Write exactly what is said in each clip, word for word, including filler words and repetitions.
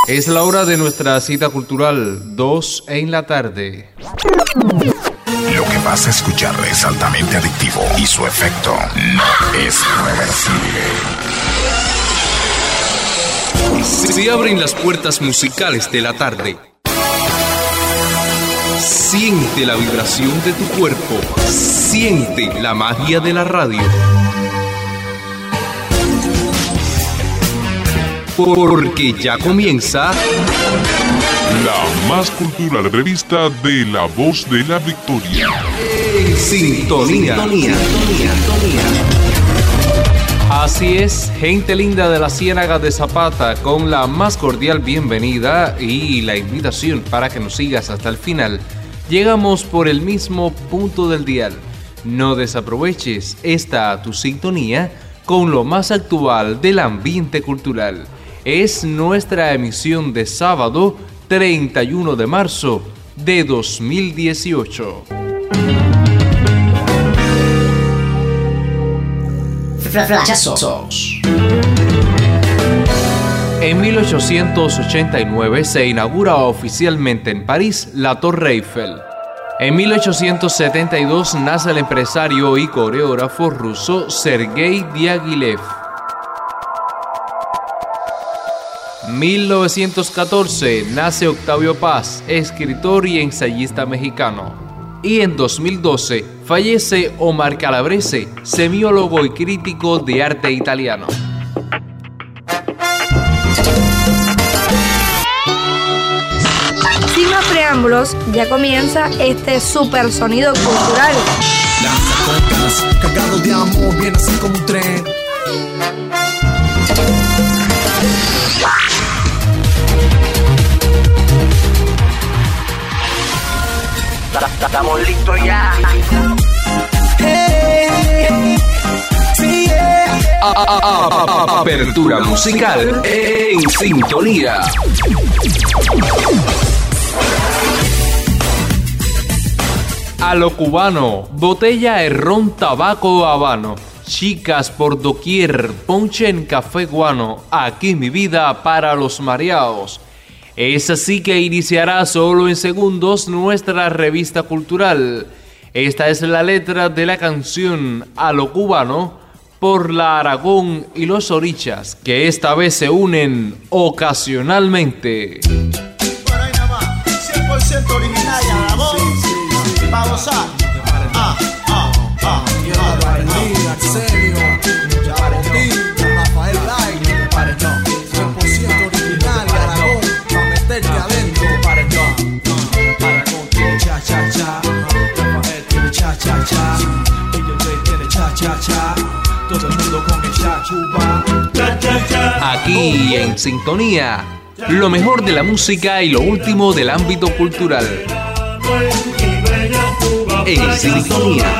Es la hora de nuestra cita cultural, dos en la tarde. Lo que vas a escuchar es altamente adictivo y su efecto no es reversible. Se abren las puertas musicales de la tarde. Siente la vibración de tu cuerpo. Siente la magia de la radio. Porque ya comienza la más cultural revista de La Voz de la Victoria. En sintonía. Sintonía. Así es, gente linda de la Ciénaga de Zapata, con la más cordial bienvenida y la invitación para que nos sigas hasta el final. Llegamos por el mismo punto del dial. No desaproveches esta tu sintonía con lo más actual del ambiente cultural. Es nuestra emisión de sábado treinta y uno de marzo de dos mil dieciocho. Flashazos. En mil ochocientos ochenta y nueve se inaugura oficialmente en París la Torre Eiffel. En mil ochocientos setenta y dos nace el empresario y coreógrafo ruso Sergei Diaghilev. mil novecientos catorce nace Octavio Paz, escritor y ensayista mexicano. Y en dos mil doce fallece Omar Calabrese, semiólogo y crítico de arte italiano. Sin más preámbulos, ya comienza este super sonido cultural. Lanzacocas, cargado de amor, viene así como un tren. Estamos listos ya. Hey, sí, yeah. A- a- a- a- Apertura musical en sintonía. A lo cubano, botella de ron, tabaco habano. Chicas por doquier, ponche en café guano. Aquí mi vida para los mareados. Es así que iniciará solo en segundos nuestra revista cultural. Esta es la letra de la canción A lo cubano por la Aragón y los Orichas, que esta vez se unen ocasionalmente. Bueno, ahí nada más, cien por ciento original y Aragón. Va a gozar. Ah, ah, ah. Arsenio, Rafael Light, cien por ciento original y Aragón, pa' meterte adentro. Aragón tiene cha cha cha, Rafael tiene cha cha cha, D J tiene cha cha cha, todo el mundo con el cha chupa. Aquí en sintonía, lo mejor de la música y lo último del ámbito cultural. En sintonía.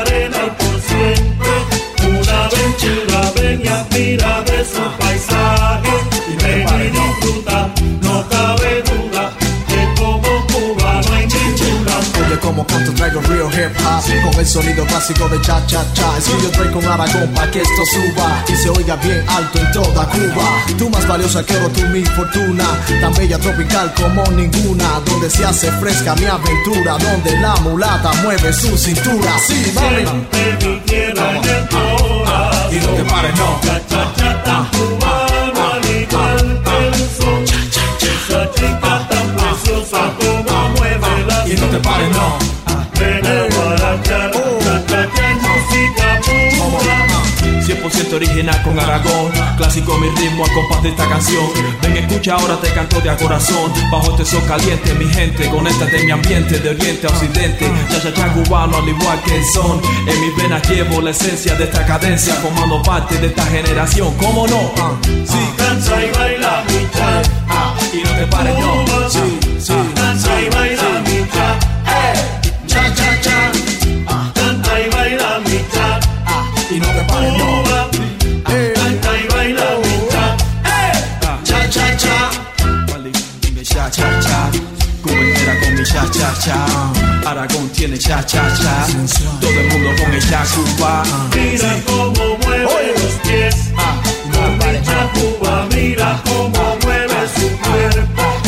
Una aventura, ven y admira de su paisaje y ven y disfruta, no cabe duda que como Cuba no hay ninguna. Oye como canto traigo real hip hop con el sonido clásico de cha cha cha. Es que yo traigo con Aragón pa' que esto suba y se oiga bien alto en toda Cuba. Tú más valiosa que oro, tú mi fortuna, tan bella tropical como ninguna, donde se hace fresca mi aventura, donde la mulata mueve su cintura. Sí, mami. Siente mi tierra en el corazón Y no te pares, no. cha cha cha tan cubano al igual que el son. Esa chica tan preciosa como mueve la Y no te pares, no. ven a guarachar, cha cha cha en música pura. cien por ciento original con Aragón, clásico mi ritmo a compás de esta canción. Ven, escucha, ahora te canto de a corazón. Bajo este sol caliente, mi gente, conéctate en mi ambiente, de oriente a occidente. Cha cha cha cubano al igual que el son. En mis venas llevo la esencia de esta cadencia, formando parte de esta generación. ¿Cómo no? Sí, danza y baila mi cha, Y no te pares, no. Sí, sí. danza y baila mi cha, Cha cha cha. canta y baila mi cha, Y no te pares, no. canta y baila mi cha, Cha cha cha. Dime cha cha cha, Cuba entera con mi cha cha cha. Aragón tiene cha cha cha, todo el mundo con el cha Cuba. mira cómo mueve los pies, Ah, la mi cha Cuba, mira cómo mueve su cuerpo.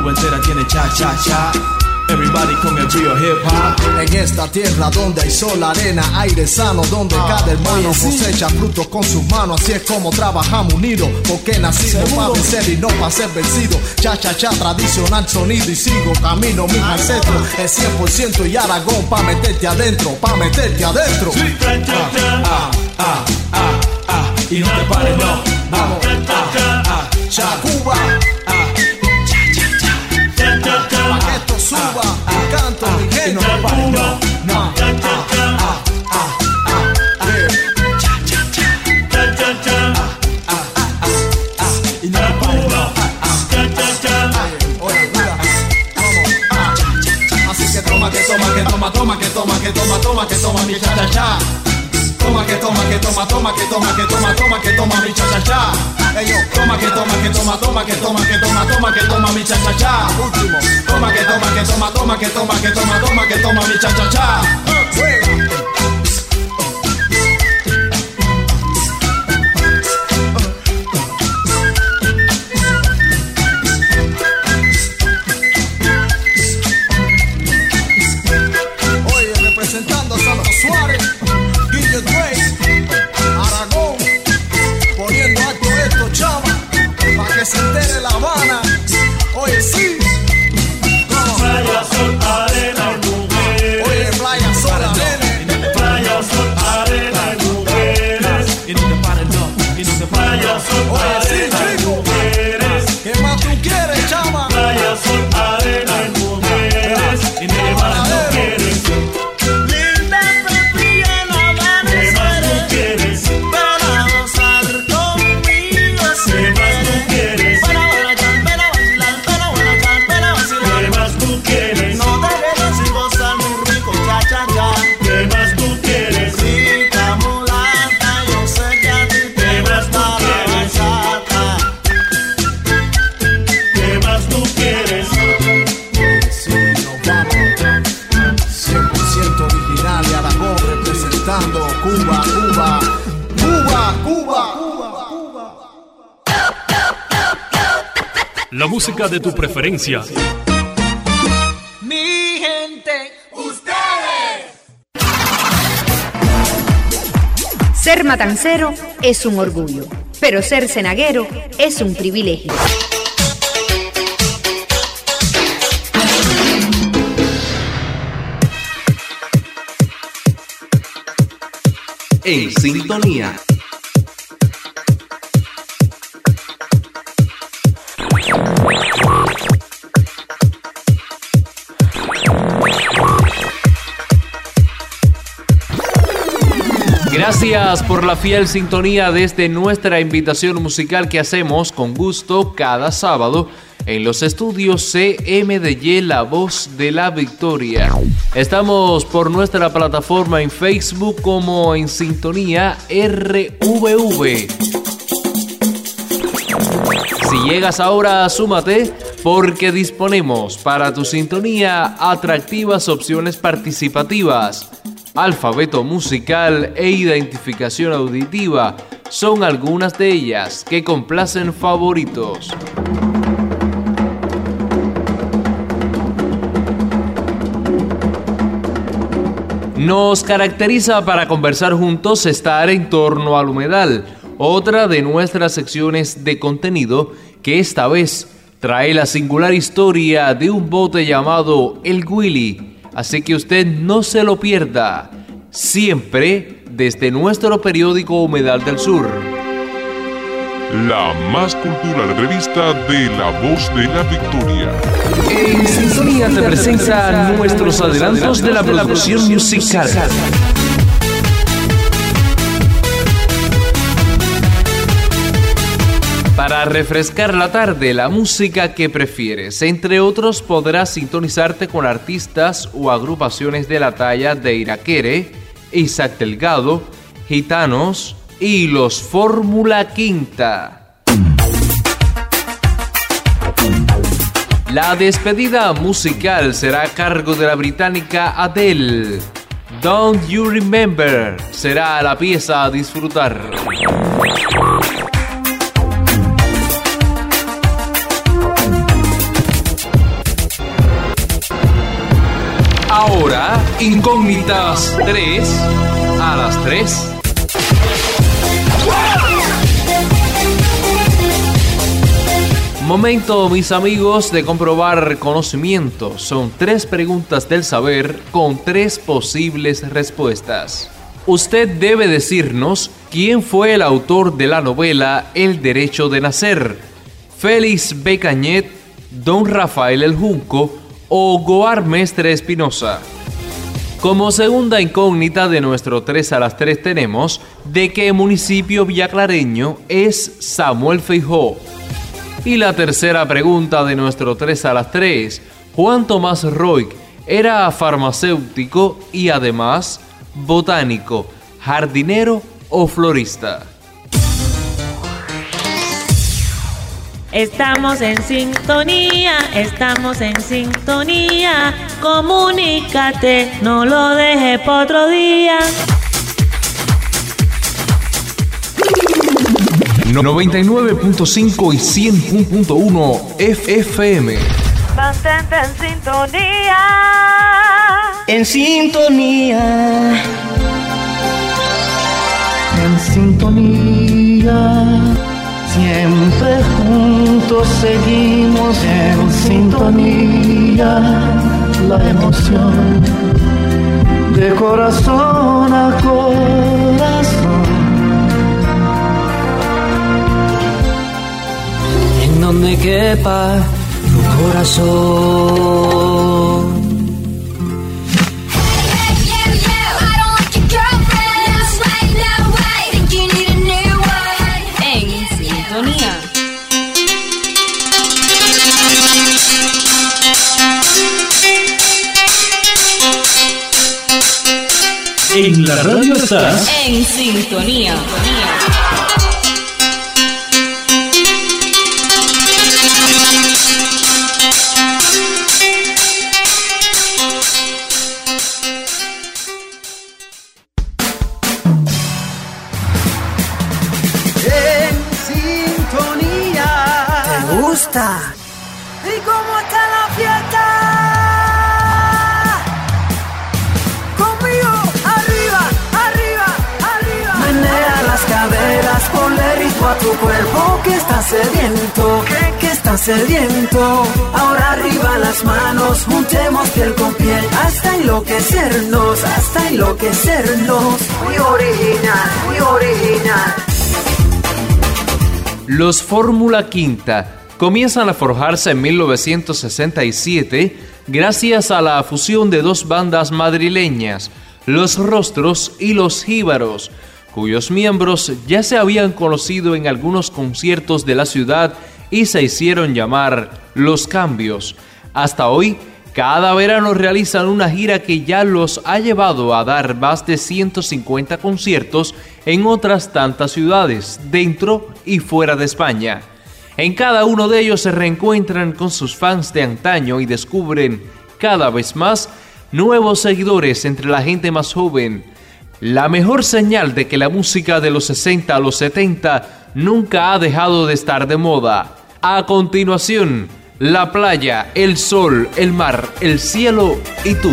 Cuba entera tiene cha cha cha. Everybody con el río hip hop. En esta tierra donde hay sol, arena, aire sano, donde ah, cada hermano cosecha frutos con sus manos. Así es como trabajamos unidos, porque nacimos para vencer y no para ser vencido. Cha cha cha, tradicional sonido y sigo camino mis ancestros. Es cien por ciento y Aragón pa' meterte adentro, pa' meterte adentro. Sí. Ah, ah, ah, ah, ah, y no te pares, no. Vamos, ah, ah, cha Cuba. Ah, pa' que esto suba, ah, canto ah, mi gente. Y no te pares, no, no. Ah, ah, ah, ah, yeah. Cha cha cha, cha cha cha. Ah, ah, ah, ah, y no te pares, no. Ah, ah, cha cha cha. Oye, mira, vamos, ah, así que toma, que toma, que toma, toma, que toma, que toma, toma, que toma mi cha cha cha. Toma, que toma, que toma, toma, que toma, que toma, toma, que toma mi cha cha cha. Ey, yo, toma, que toma, que toma, toma, que toma, que toma, toma, que toma mi cha cha cha. Último, toma, que toma, que toma, toma, que toma, que toma, toma, que toma mi cha cha cha. Oye, representando a Santo Suárez, Guille Drake, Aragón, poniendo alto esto, chama, para que se entere La Habana. Oye, sí. Playa, sol, arena y mujeres. Oye, playa, sol, arena. Playa, sol, arena y mujeres. Y no te pares, no. Y no te pares, Playa, sol, arena y mujeres. ¿Qué más tú quieres, chama? Playa, sol, arena y mujeres. Y ¿qué más tú quieres? Linda pepilla en La Habana, ¿Qué más tú quieres? para gozar conmigo si ¿Qué más tú quieres? Para bailar, para vacilar, para bailar, para vacilar. ¿Qué más tú quieres? No te quedes sin gozar mi rico cha cha cha. ¿Qué más tú quieres? Rica mulata, yo sé que a ti te ¿Qué más tú gusta la quieres? bachata. ¿Qué más tú quieres? Sí, nos vamos. cien por ciento original y Aragón representando Cuba, Cuba, Cuba, Cuba, Cuba, Cuba. La música de tu preferencia. Mi gente, Ser matancero es un orgullo, pero ser cenaguero es un privilegio. En sintonía. Gracias por la fiel sintonía desde nuestra invitación musical que hacemos con gusto cada sábado en los estudios C M D Y, La Voz de la Victoria. Estamos por nuestra plataforma en Facebook como En Sintonía R V V. Si llegas ahora, súmate porque disponemos para tu sintonía atractivas opciones participativas. Alfabeto musical e identificación auditiva son algunas de ellas que complacen favoritos. Nos caracteriza para conversar juntos estar en torno al humedal, otra de nuestras secciones de contenido que esta vez trae la singular historia de un bote llamado El Willy. Así que usted no se lo pierda, siempre desde nuestro periódico Humedal del Sur. La más cultural revista de La Voz de la Victoria. En sintonía te presenta nuestros adelantos de la producción musical. Para refrescar la tarde, la música que prefieres. Entre otros, podrás sintonizarte con artistas o agrupaciones de la talla de Iraquere, Isaac Delgado, Gitanos y los Fórmula Quinta. La despedida musical será a cargo de la británica Adele. Don't You Remember será la pieza a disfrutar. Incógnitas tres a las tres. Momento, mis amigos, de comprobar conocimiento. Son tres preguntas del saber con tres posibles respuestas. Usted debe decirnos quién fue el autor de la novela El Derecho de Nacer: Félix B. Cañet, Don Rafael el Junco o Goar Mestre Espinosa. Como segunda incógnita de nuestro tres a las tres tenemos: ¿de qué municipio villaclareño es Samuel Feijó? Y la tercera pregunta de nuestro tres a las tres: Juan Tomás Roig era farmacéutico y además botánico, jardinero o florista. Estamos en sintonía, estamos en sintonía. Comunícate, no lo dejes para otro día. noventa y nueve punto cinco y cien punto uno F M. Mantente en sintonía. En sintonía. En sintonía. Siempre juntos seguimos en sintonía. La emoción de corazón a corazón. En donde quepa tu corazón. En la radio estás en sintonía. En sintonía. ¿Te gusta? ¿Y cómo está la fiesta? Ponle ritmo a tu cuerpo que está sediento, que, que está sediento. Ahora arriba las manos, juntemos piel con piel, hasta enloquecernos, hasta enloquecernos. Muy original, muy original. Los Fórmula Quinta comienzan a forjarse en mil novecientos sesenta y siete gracias a la fusión de dos bandas madrileñas, Los Rostros y Los Jíbaros, cuyos miembros ya se habían conocido en algunos conciertos de la ciudad y se hicieron llamar Los Cambios. Hasta hoy, cada verano realizan una gira que ya los ha llevado a dar más de ciento cincuenta conciertos en otras tantas ciudades, dentro y fuera de España. En cada uno de ellos se reencuentran con sus fans de antaño y descubren cada vez más nuevos seguidores entre la gente más joven. La mejor señal de que la música de los sesenta a los setenta nunca ha dejado de estar de moda. A continuación, la playa, el sol, el mar, el cielo y tú.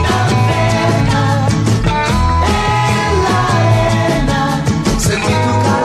Sentí tu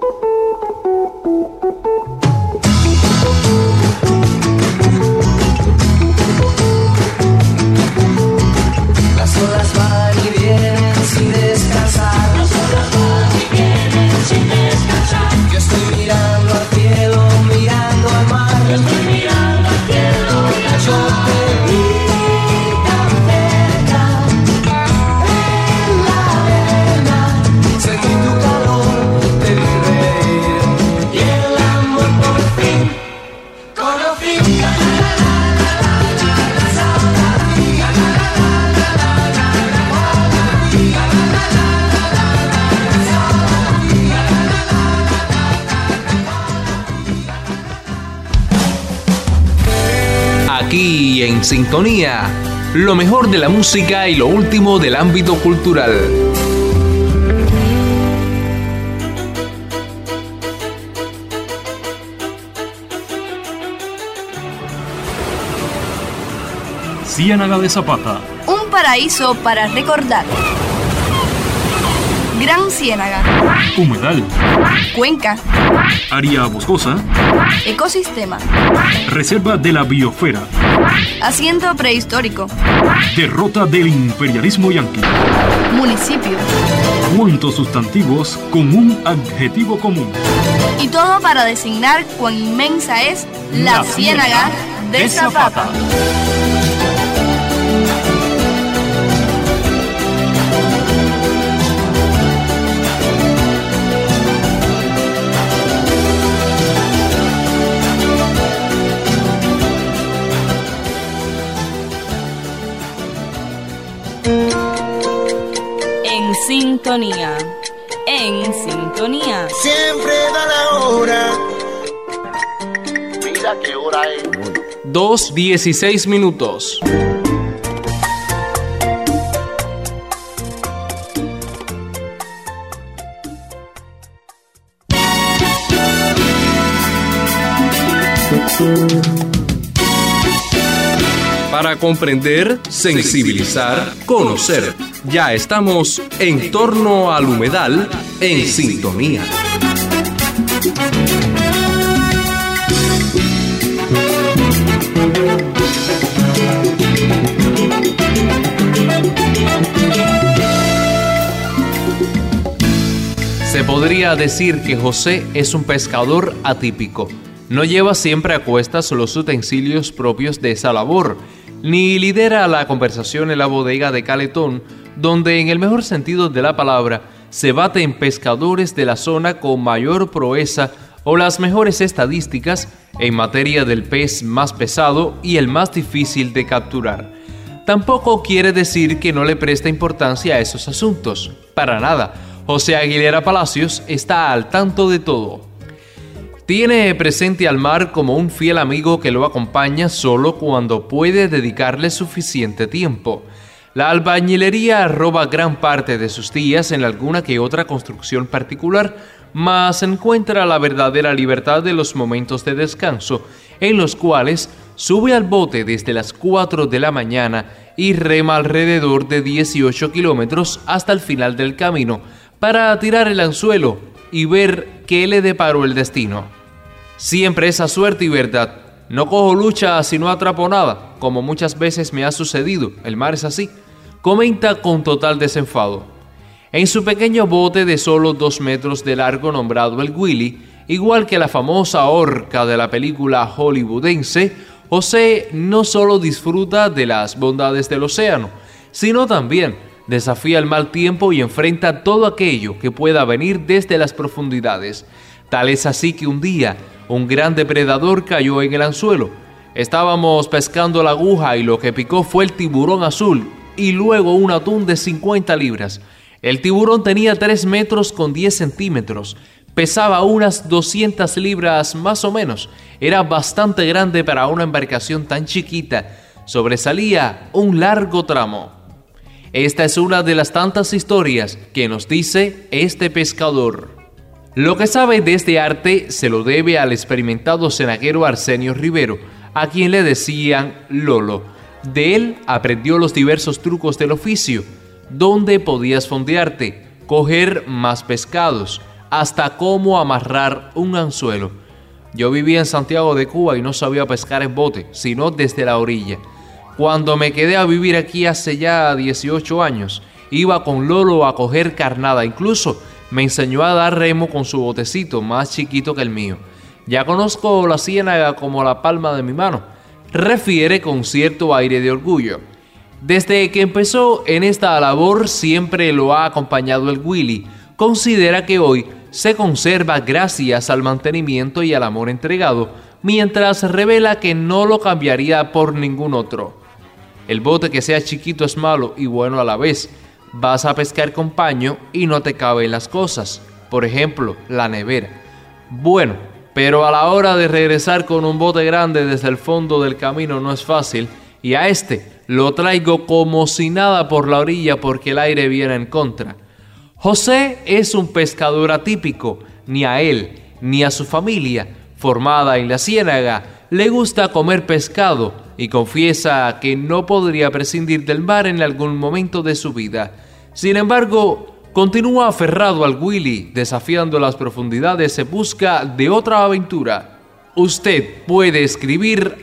Las olas van y vienen sin descansar. Las olas van y vienen sin descansar. Yo estoy mirando al cielo, mirando al mar. Yo estoy mirando al cielo, mirando al mar. Yo te vi tan cerca, en la arena. Sentí tu calor, te vi reír. Y el amor por fin conocí. Aquí en Sintonía, lo mejor de la música y lo último del ámbito cultural. Ciénaga de Zapata. Un paraíso para recordar. Gran Ciénaga. Humedal. Cuenca. Área boscosa. Ecosistema. Reserva de la biosfera. Asiento prehistórico. Derrota del imperialismo yanqui. Municipio. ¿Cuántos sustantivos con un adjetivo común? Y todo para designar cuán inmensa es la, la Ciénaga de, de Zapata. Zapata. En sintonía, en sintonía. Siempre da la hora. Mira qué hora es. dos dieciséis minutos. Para comprender, sensibilizar, conocer. Ya estamos en torno al humedal en sintonía. Se podría decir que José es un pescador atípico. No lleva siempre a cuestas los utensilios propios de esa labor, ni lidera la conversación en la bodega de Caletón, donde en el mejor sentido de la palabra se baten pescadores de la zona con mayor proeza o las mejores estadísticas en materia del pez más pesado y el más difícil de capturar. Tampoco quiere decir que no le presta importancia a esos asuntos. Para nada, José Aguilera Palacios está al tanto de todo. Tiene presente al mar como un fiel amigo que lo acompaña solo cuando puede dedicarle suficiente tiempo. La albañilería roba gran parte de sus días en alguna que otra construcción particular, mas encuentra la verdadera libertad de los momentos de descanso, en los cuales sube al bote desde las cuatro de la mañana y rema alrededor de dieciocho kilómetros hasta el final del camino para tirar el anzuelo y ver qué le deparó el destino. Siempre esa suerte y verdad. No cojo lucha si no atrapo nada, como muchas veces me ha sucedido, el mar es así, comenta con total desenfado. En su pequeño bote de solo dos metros de largo nombrado el Willy, igual que la famosa orca de la película hollywoodense, José no solo disfruta de las bondades del océano, sino también desafía el mal tiempo y enfrenta todo aquello que pueda venir desde las profundidades. Tal es así que un día un gran depredador cayó en el anzuelo. Estábamos pescando la aguja y lo que picó fue el tiburón azul y luego un atún de cincuenta libras. El tiburón tenía tres metros con diez centímetros, pesaba unas doscientas libras más o menos, era bastante grande para una embarcación tan chiquita, sobresalía un largo tramo. Esta es una de las tantas historias que nos dice este pescador. Lo que sabe de este arte se lo debe al experimentado cenaguero Arsenio Rivero, a quien le decían Lolo. De él aprendió los diversos trucos del oficio, dónde podías fondearte, coger más pescados, hasta cómo amarrar un anzuelo. Yo vivía en Santiago de Cuba y no sabía pescar en bote, sino desde la orilla. Cuando me quedé a vivir aquí hace ya dieciocho años, iba con Lolo a coger carnada. Incluso me enseñó a dar remo con su botecito más chiquito que el mío. Ya conozco la ciénaga como la palma de mi mano, refiere con cierto aire de orgullo. Desde que empezó en esta labor siempre lo ha acompañado el Willy. Considera que hoy se conserva gracias al mantenimiento y al amor entregado, mientras revela que no lo cambiaría por ningún otro. El bote que sea chiquito es malo y bueno a la vez. Vas a pescar con paño y no te caben las cosas. Por ejemplo, la nevera. Bueno, pero a la hora de regresar con un bote grande desde el fondo del camino no es fácil, y a este lo traigo como si nada por la orilla porque el aire viene en contra. José es un pescador atípico. Ni a él ni a su familia, formada en la ciénaga, le gusta comer pescado, y confiesa que no podría prescindir del mar en algún momento de su vida. Sin embargo, continúa aferrado al Willy, desafiando las profundidades en busca de otra aventura. Usted puede escribir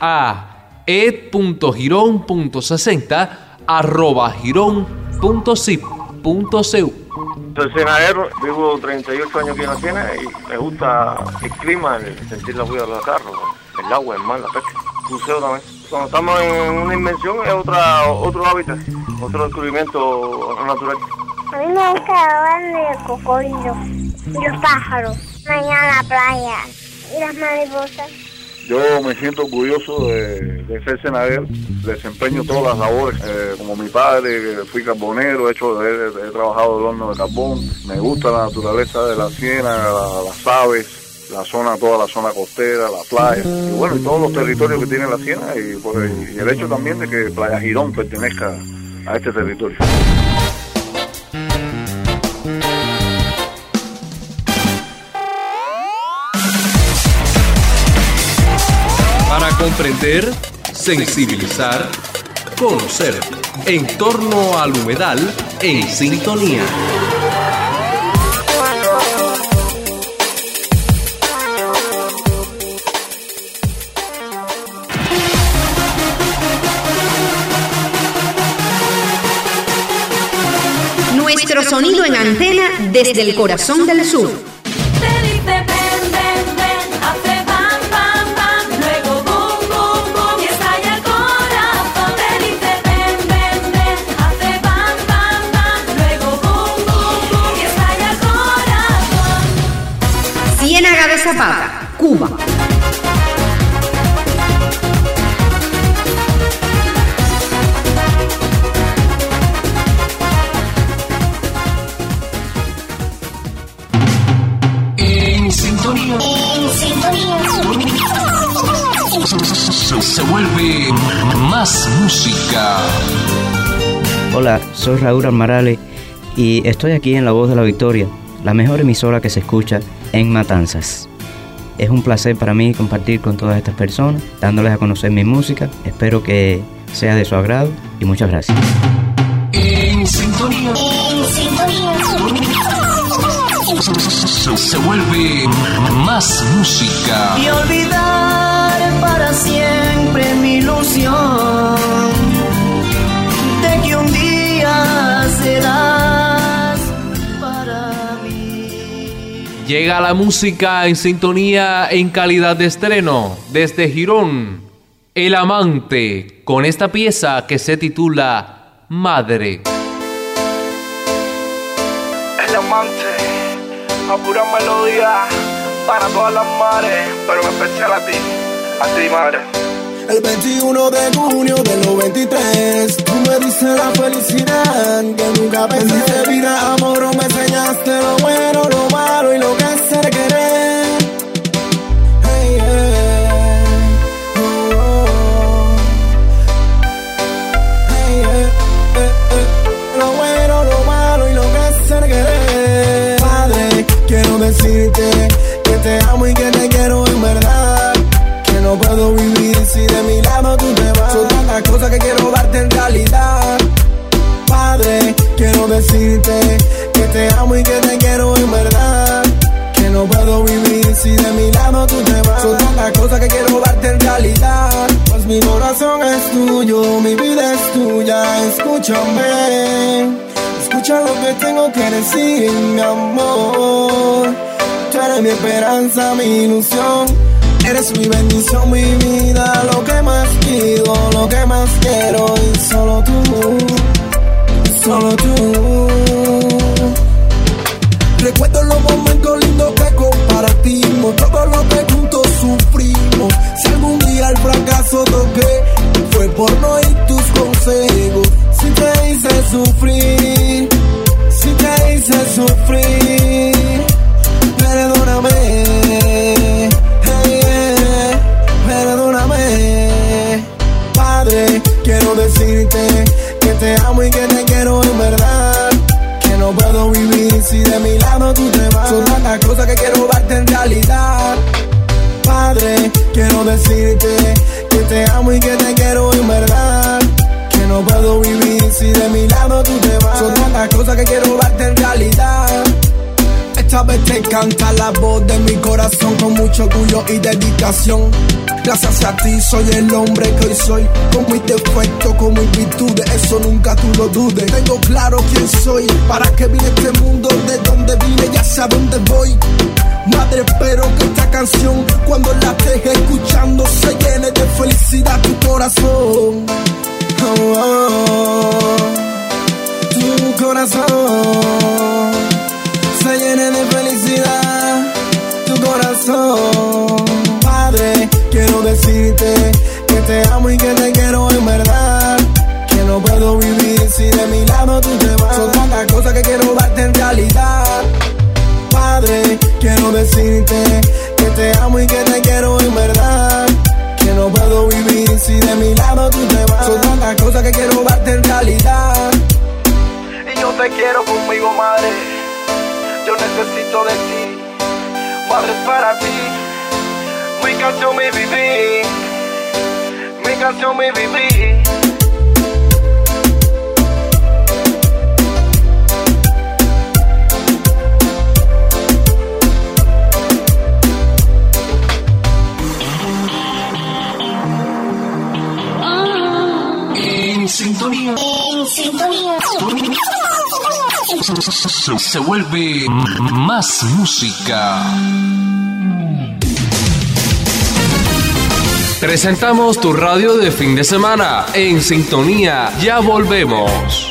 a ed punto girón punto sesenta arroba girón punto zip punto cu. Soy cenadero, vivo treinta y ocho años aquí en la Siena y me gusta el clima, el sentir la huella de los carros, el agua, el mar, la pesca. Buceo también. Cuando estamos en una invención es otra, otro hábitat, otro descubrimiento natural. A mí me gusta ver el cocodrilo y los pájaros, mañana la playa y las mariposas. Yo me siento orgulloso de, de ser cenadero, desempeño todas las labores, eh, como mi padre, fui carbonero, he, hecho, he, he trabajado el horno de carbón, me gusta la naturaleza de la ciénaga, la, las aves, la zona, toda la zona costera, la playa, y bueno, y todos los territorios que tiene la ciénaga, y, pues, y el hecho también de que Playa Girón pertenezca a este territorio. Para comprender, sensibilizar, conocer, en torno al humedal, en sintonía. Nuestro sonido en antena desde el corazón del sur. Ciénaga de Zapata, Cuba. En sintonía. En sintonía. Se, se vuelve más música. Hola, soy Raúl Almarale y estoy aquí en La Voz de la Victoria, la mejor emisora que se escucha en Matanzas. Es un placer para mí compartir con todas estas personas, dándoles a conocer mi música. Espero que sea de su agrado y muchas gracias. En sintonía. En sintonía. Se, se vuelve más música. Y olvidar para siempre mi ilusión de que un día serás para mí. Llega la música en sintonía en calidad de estreno desde Girón, El Amante, con esta pieza que se titula Madre. El Amante, a pura melodía para todas las madres, pero en especial a ti, a ti madre. El veintiuno de junio del noventa y tres, tú me diste la felicidad que nunca pensé. De vida, amor, me enseñaste lo bueno, lo malo y lo que es ser querer. Hey, yeah. Oh, oh. Hey, yeah. eh, eh. Lo bueno, lo malo y lo que es ser querer. Padre, quiero decirte que te amo y que te quiero en verdad. No puedo vivir si de mi lado tú te vas. Son tantas cosas que quiero darte en realidad. Padre, quiero decirte que te amo y que te quiero en verdad. cosas que quiero darte en realidad. Pues mi corazón es tuyo, mi vida es tuya. Escúchame, escucha lo que tengo que decir, mi amor. Tú eres mi esperanza, mi ilusión. Eres mi bendición, mi vida. Lo que más pido, lo que más quiero. Y solo tú, solo tú. Recuerdo los momentos lindos que compartimos, todo lo que juntos sufrimos. Si algún día el fracaso toqué, fue por no oír tus consejos. Si te hice sufrir, si te hice sufrir, perdóname, hey, yeah, perdóname. Padre, quiero decirte que te amo y que te quiero en verdad. Que no puedo vivir si de mi lado tú te vas. Son tantas cosas que quiero darte en realidad. Padre, quiero decirte que te amo y que te quiero en verdad. Que no puedo vivir si de mi lado tú te vas. Son tantas cosas que quiero darte en realidad. Esta vez te canta la voz de mi corazón con mucho orgullo y dedicación. Gracias a ti soy el hombre que hoy soy, con mis defectos, con mis virtudes, eso nunca tú lo dudes. Tengo claro quién soy, para qué vine a este mundo, de dónde vine, ya sé a dónde voy. Madre, espero que esta canción, cuando la estés escuchando, se llene de felicidad tu corazón. Oh, oh, tu corazón se llene de felicidad, tu corazón. Padre, quiero decirte que te amo y que te quiero en verdad. Que no puedo vivir si de mi lado tú te vas. Son tantas cosas que quiero darte en realidad. Padre, quiero decirte que te amo y que te quiero en verdad. Que no puedo vivir si de mi lado tú te vas. Son tantas cosas que quiero darte en realidad. Y yo te quiero conmigo, madre. Yo necesito de ti, madre, es para ti. Mi canción, mi viví, mi canción, mi viví. En sintonía, en sintonía. Se, se vuelve más música. Presentamos tu radio de fin de semana. En sintonía, ya volvemos.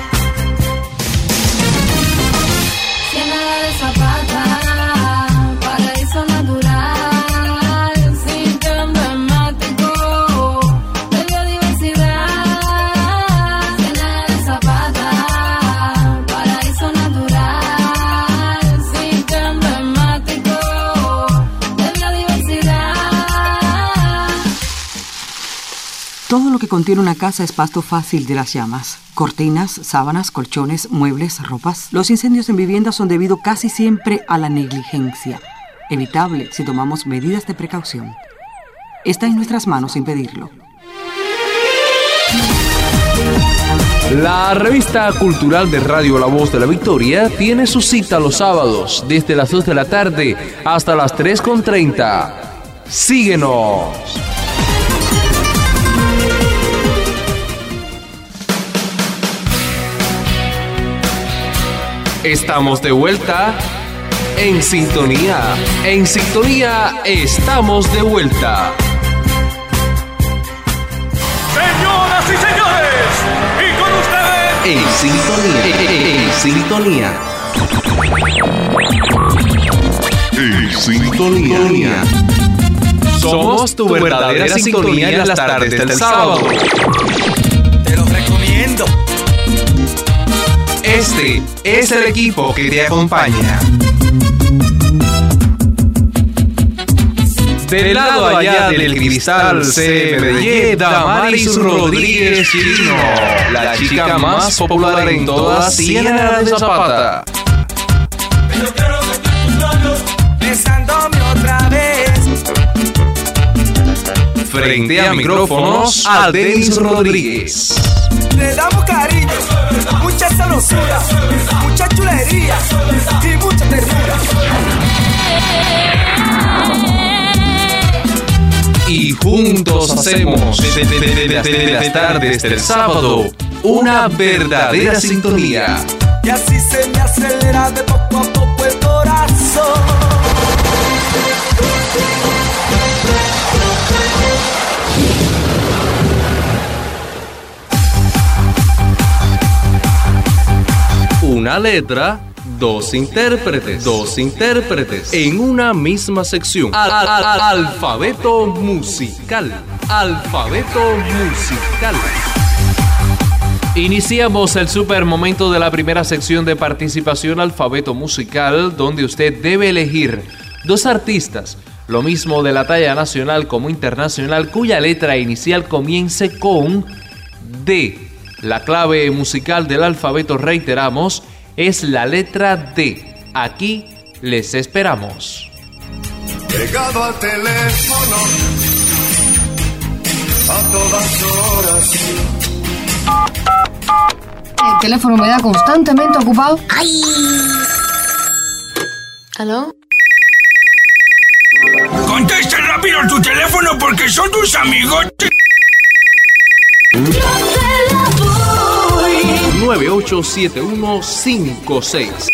Todo lo que contiene una casa es pasto fácil de las llamas. Cortinas, sábanas, colchones, muebles, ropas. Los incendios en viviendas son debido casi siempre a la negligencia. Evitable si tomamos medidas de precaución. Está en nuestras manos impedirlo. La revista cultural de Radio La Voz de la Victoria tiene su cita los sábados desde las dos de la tarde hasta las tres con treinta. Síguenos. Estamos de vuelta en sintonía. En sintonía estamos de vuelta. Señoras y señores, y con ustedes, En sintonía. En sintonía. En sintonía. Somos tu verdadera sintonía en las tardes del sábado. Te lo recomiendo. Este es el equipo que te acompaña. Del lado allá del cristal se ve Damaris Rodríguez Chirino, la chica más popular en toda Ciénaga de Zapata. Yo quiero que tus labios besándome otra vez. Frente a micrófonos a Denis Rodríguez. Le damos cariño, mucha sabrosura, mucha chulería y mucha ternura. Juntos hacemos de, de, de, de, de las tardes del sábado una verdadera sintonía. Y así se me acelera de poco a poco el corazón. Una letra, dos intérpretes, dos intérpretes en una misma sección. Al, al, al, alfabeto musical, alfabeto musical. Iniciamos el super momento de la primera sección de participación alfabeto musical, donde usted debe elegir dos artistas, lo mismo de la talla nacional como internacional, cuya letra inicial comience con D. La clave musical del alfabeto, reiteramos, es la letra D. Aquí les esperamos. Pegado al teléfono a todas horas. El teléfono me da constantemente ocupado. ¡Ay! ¿Aló? Contesta rápido tu teléfono porque son tus amigos. nueve ocho siete uno cinco seis.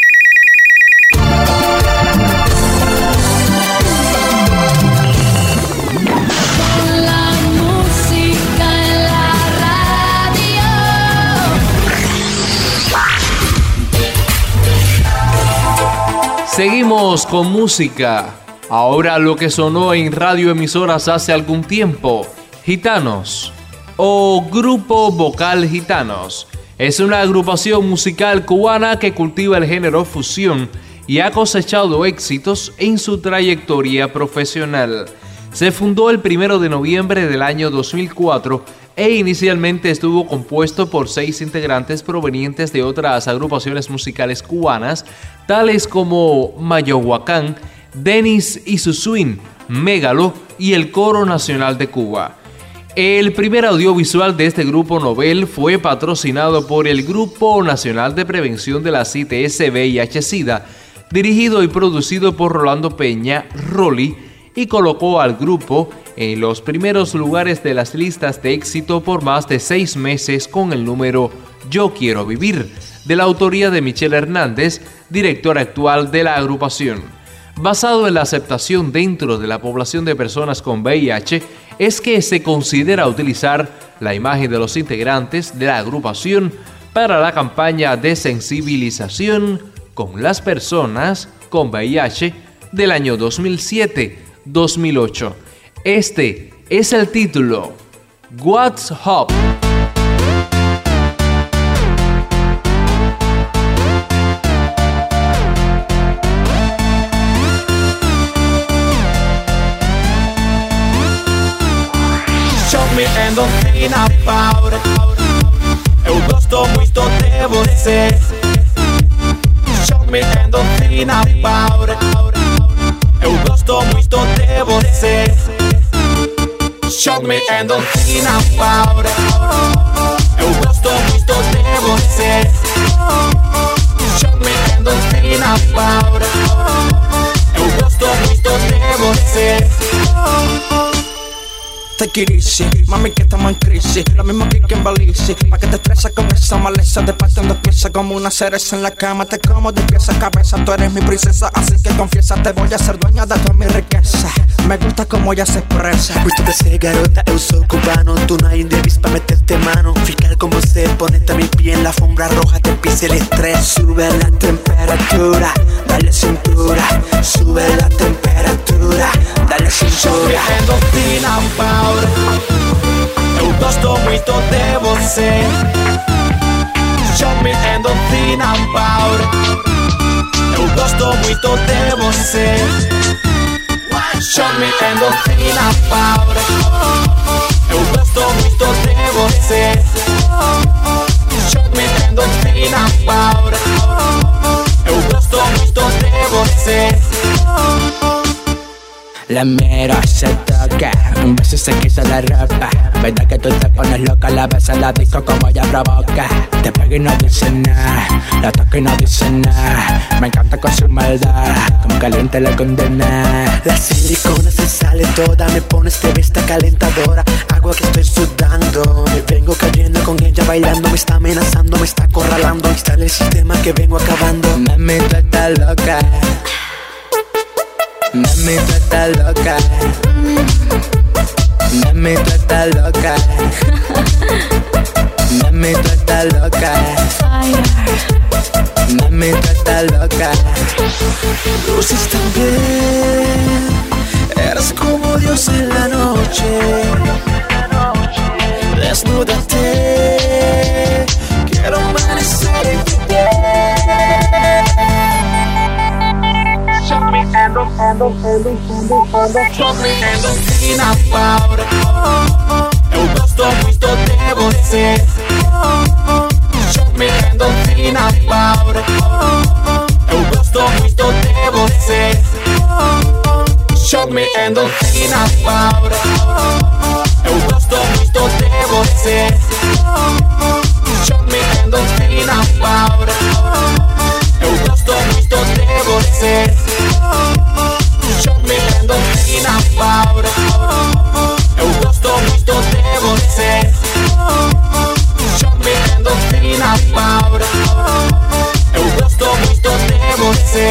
Seguimos con música. Ahora lo que sonó en radioemisoras hace algún tiempo. Gitanos o Grupo Vocal Gitanos. Es una agrupación musical cubana que cultiva el género fusión y ha cosechado éxitos en su trayectoria profesional. Se fundó el primero de noviembre del año dos mil cuatro e inicialmente estuvo compuesto por seis integrantes provenientes de otras agrupaciones musicales cubanas, tales como Mayohuacán, Denis y su Swing, Mégalo y el Coro Nacional de Cuba. El primer audiovisual de este grupo novel fue patrocinado por el Grupo Nacional de Prevención de la C I T S V I H-Sida, dirigido y producido por Rolando Peña, Rolly, y colocó al grupo en los primeros lugares de las listas de éxito por más de seis meses con el número Yo Quiero Vivir, de la autoría de Michelle Hernández, director actual de la agrupación. Basado en la aceptación dentro de la población de personas con V I H, es que se considera utilizar la imagen de los integrantes de la agrupación para la campaña de sensibilización con las personas con V I H del año dos mil siete a dos mil ocho. Este es el título, What's Up. Endorfina powder. Eu gosto muito de você. Show me endorfina powder. Eu gosto muito de você. Show me endorfina powder. Eu gosto muito de você. Show me endorfina powder. Eu gosto muito de você. Take it easy, mami que estamos en crisis. Lo mismo que en Belice. Pa' que te estresas con esa maleza. De parte en dos piezas como una cereza en la cama. Te como de pieza a cabeza. Tú eres mi princesa, así que confiesa. Te voy a ser dueña de toda mi riqueza. Me gusta como ella se expresa. Muito você, garota, eu sou cubano. Tu não ainda vis pa' meterte mano. Ficar con você, ponerte a mi pie en la alfombra roja. Te pise el estrés. Sube la temperatura, dale cintura. Sube la temperatura, dale cintura. Endorfina powder. Eu gosto muito de você. Show me endorfina powder. Eu gosto muito de você. Show me endorfina powder. Eu gosto muito de você. Show me endorfina powder. Eu gosto muito de você. La mera se toca, un beso se quita la ropa. Verdad que tú te pones loca, la ves en la disco como ella provoca. Te pega y no dice nada, la toca y no dice nada. Me encanta con su maldad, como caliente la condena. La silicona se sale toda, me pones de vista calentadora. Agua que estoy sudando, me vengo cayendo con ella bailando. Me está amenazando, me está acorralando. Instala el sistema que vengo acabando. Mami, tú estás loca. Mami, tú estás loca. Mami, tú estás loca. Mami, tú estás loca. Mami, tú estás loca. Luces también, eres como Dios en la noche. Desnúdate, quiero amanecer en tu piel. Endorfina paura, eu gosto muito de você. Show me endorfina paura, eu gosto muito de você. Show me endorfina paura, eu gosto muito de você. Show me endorfina paura, eu gosto muito de você. Show me endorfina paura, eu gosto muito de você. Show me endorfina paura, eu gosto muito de você.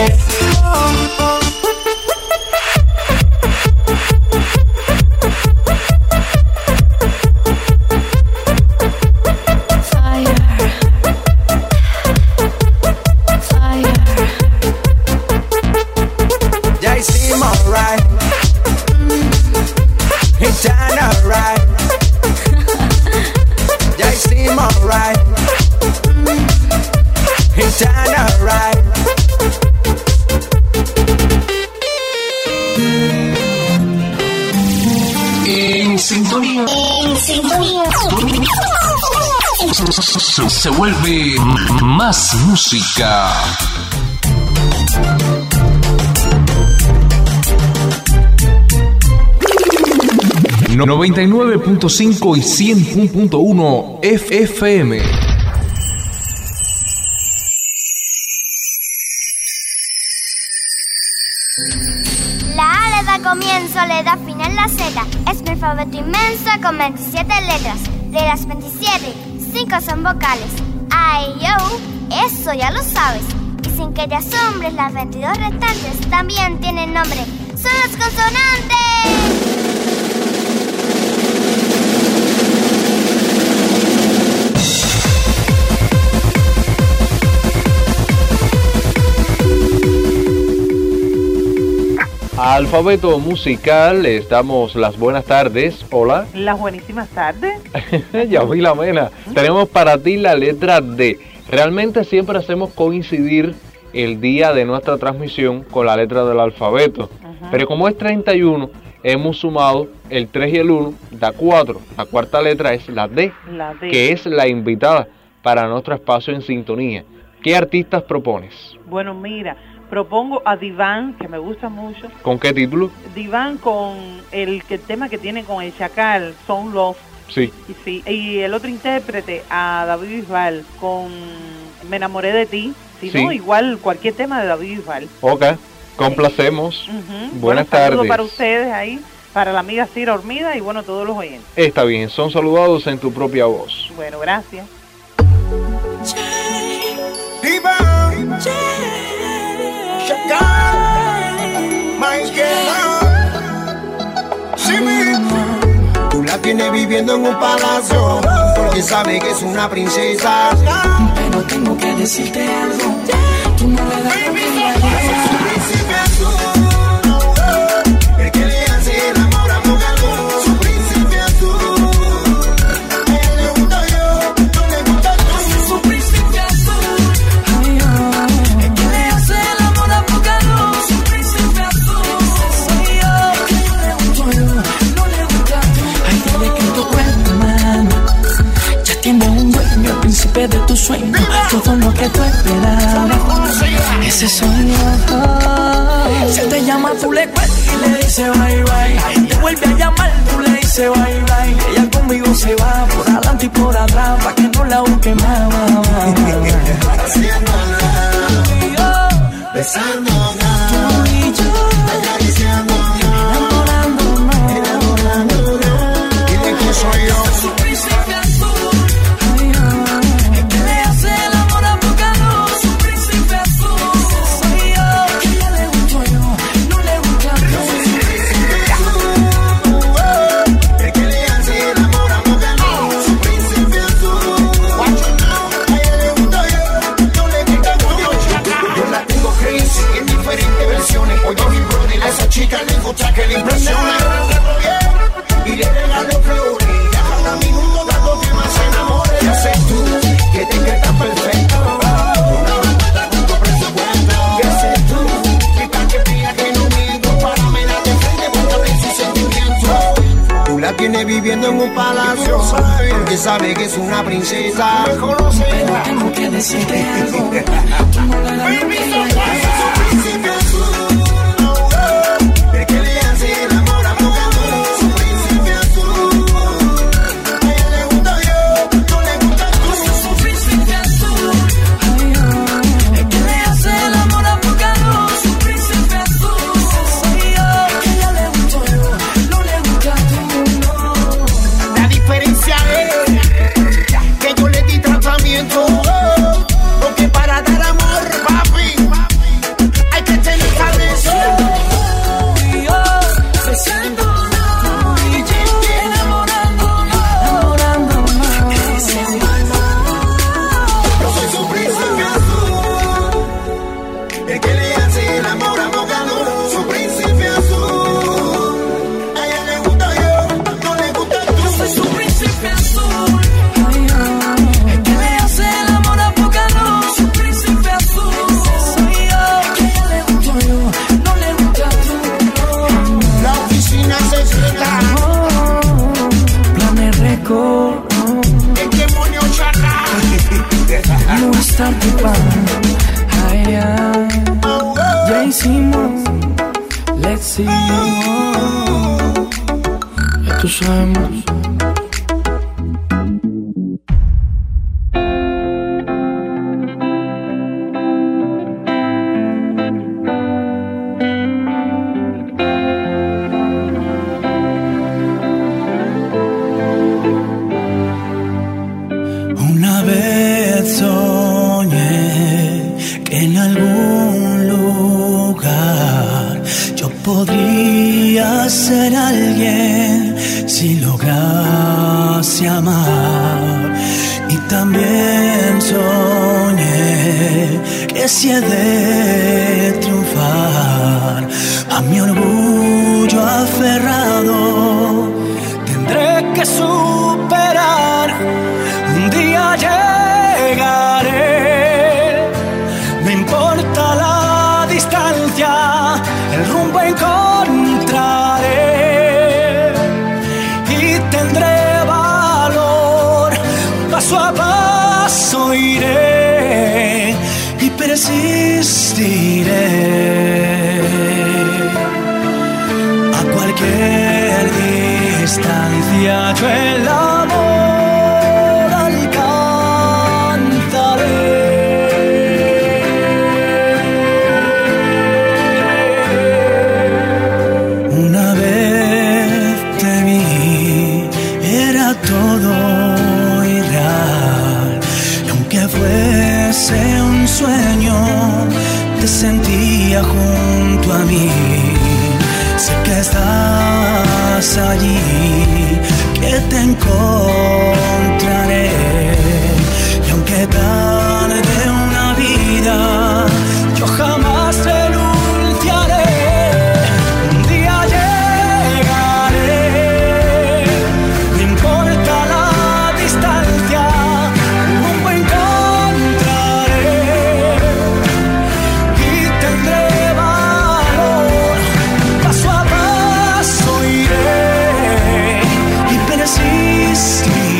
En sintonía. En sintonía. Se, se vuelve más música. noventa y nueve punto cinco y cien punto uno F M. La A le da comienzo, le da final la Z. Es mi alfabeto inmenso con veintisiete letras. De las veintisiete, cinco son vocales. A, E, I, O, eso ya lo sabes. Y sin que te asombres, las veintidós restantes también tienen nombre. ¡Son las consonantes! Alfabeto musical, les damos las buenas tardes. Hola. Las buenísimas tardes. Ya vi la mena. Tenemos para ti la letra D. Realmente siempre hacemos coincidir el día de nuestra transmisión con la letra del alfabeto. Uh-huh. Pero como es treinta y uno, hemos sumado el tres y el uno, da cuatro. La cuarta letra es la D, la D, que es la invitada para nuestro espacio En Sintonía. ¿Qué artistas propones? Bueno, mira, propongo a Diván, que me gusta mucho. ¿Con qué título? Diván con el, que, el tema que tiene con el Chacal, Son Love. Sí. Y, sí. Y el otro intérprete, a David Bisbal, con Me enamoré de ti. Si sí. No, igual cualquier tema de David Bisbal. Ok, complacemos. Uh-huh. Buenas bueno, tardes. Saludos para ustedes ahí, para la amiga Cira Hormida y bueno, todos los oyentes. Está bien, son saludados en tu propia voz. Bueno, gracias. Diván, Chacal, más que nada. Sí, tú la tienes viviendo en un palacio, porque sabe que es una princesa. Pero tengo que decirte algo, tú no le das lo que ella quiere. Su príncipe azul, el que le hace el amor a poca luz. Su príncipe azul, a ella le gusto yo, no le gusta tú. Su príncipe azul, ay, oh, el que le hace el amor a poca luz. Su príncipe azul, soy yo, que no le gusto yo, no le gusta tú. Ay, dile que tu cuerpo, mami, ya tiene un dueño, el príncipe de tu sueño, todo lo que tú esperabas. Ese soy yo. Se te llama, tú le te cuelga y le dice bye bye. Te vuelve a llamar, tú le dices bye bye. Ella conmigo se va por adelante y por atrás, pa' que no la busque más. Haciendo nada, besando nada, tú y yo, acariciando nada, enamorando nada, enamorando nada. ¿Y de quién soy yo? Su príncipe azul. Es que le hace el amor a poca luz. Su príncipe azul. Soy yo. Que a ella le gusto yo, no le gusta a tú. Su príncipe azul. Es que le hace el amor a poca luz. Su príncipe azul. A ella le gusto yo, no le gusta a tú. Yo la tengo crazy en diferentes versiones. Oye, mi brother, a esa chica le gusta que le impresione. Y le regalo flores. Y a cada minuto dando que más se enamore. Ya sé tú que te crees tan perfecto. Una batata con tu presupuesto. Ya sé tú que pa' que pida que no miento. Para me la de frente porque abre sus sentimientos. Tú la tienes viviendo en un palacio. Porque sabe que es una princesa. Pero tengo que decirte algo. Tú no le das lo que yo hago. Príncipe azul. Es que le hace el amor a poca luz. Su príncipe azul. A ella le gusto yo, no le gusta tú. Su príncipe azul. Es que le hace el amor a poca luz. Su príncipe azul. Soy yo. Que a ella le gusto yo, no le gusta tú, no. La diferencia es que yo le di tratamiento. Porque para dar amor, papi, hay que tener cabeza. Y yo, besándonos, y yo, enamorándonos, enamorándonos. Yo soy su príncipe azul, el que le hace el amor a poca luz. Su príncipe azul, a ella le gusta yo, no le gusta tú. Yo soy su príncipe azul, el que le hace el amor a poca luz. Su príncipe azul, soy yo, que a ella le gusto yo, no le gusta tú, no. La oficina secreta, Planes Record, el demonio chaca, no está tu pan, ay, ay, ya hicimos, let's see, ya tú sabemos. Una vez soñé que en algún lugar yo podría ser alguien si lograse amar. Y también soñé que si he de triunfar, a mi orgullo aferrado tendré que superar. Un día llegaré, no importa la distancia, el rumbo encontraré y tendré valor. Paso a paso iré y persistiré. A cualquier distancia yo el amor alcanzaré. Una vez te vi, era todo irreal, y aunque fuese un sueño, te sentía junto a mí. Sé que estás allí, que te encontraré, y aunque tarde una vida, yo jamás renunciaré. Un día llegaré, no importa la distancia, un rumbo encontraré y tendré valor. Paso a paso iré y persistiré.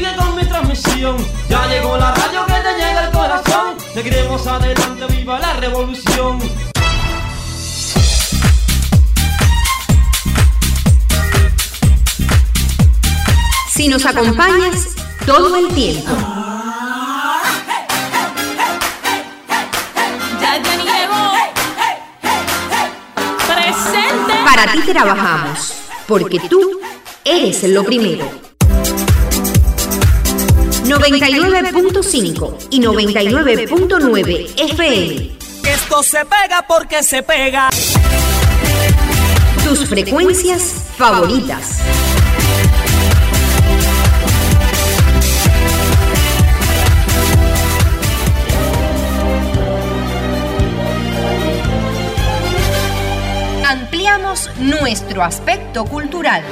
sigue con mi transmisión. Ya llegó la radio que te llega al corazón. Seguiremos adelante, viva la revolución. Si nos acompañas todo el tiempo. Ya llegó. Presente. Para ti trabajamos, porque tú eres lo primero. noventa y nueve punto cinco y noventa y nueve punto nueve F M. Esto se pega porque se pega. Tus frecuencias favoritas. Ampliamos nuestro aspecto cultural.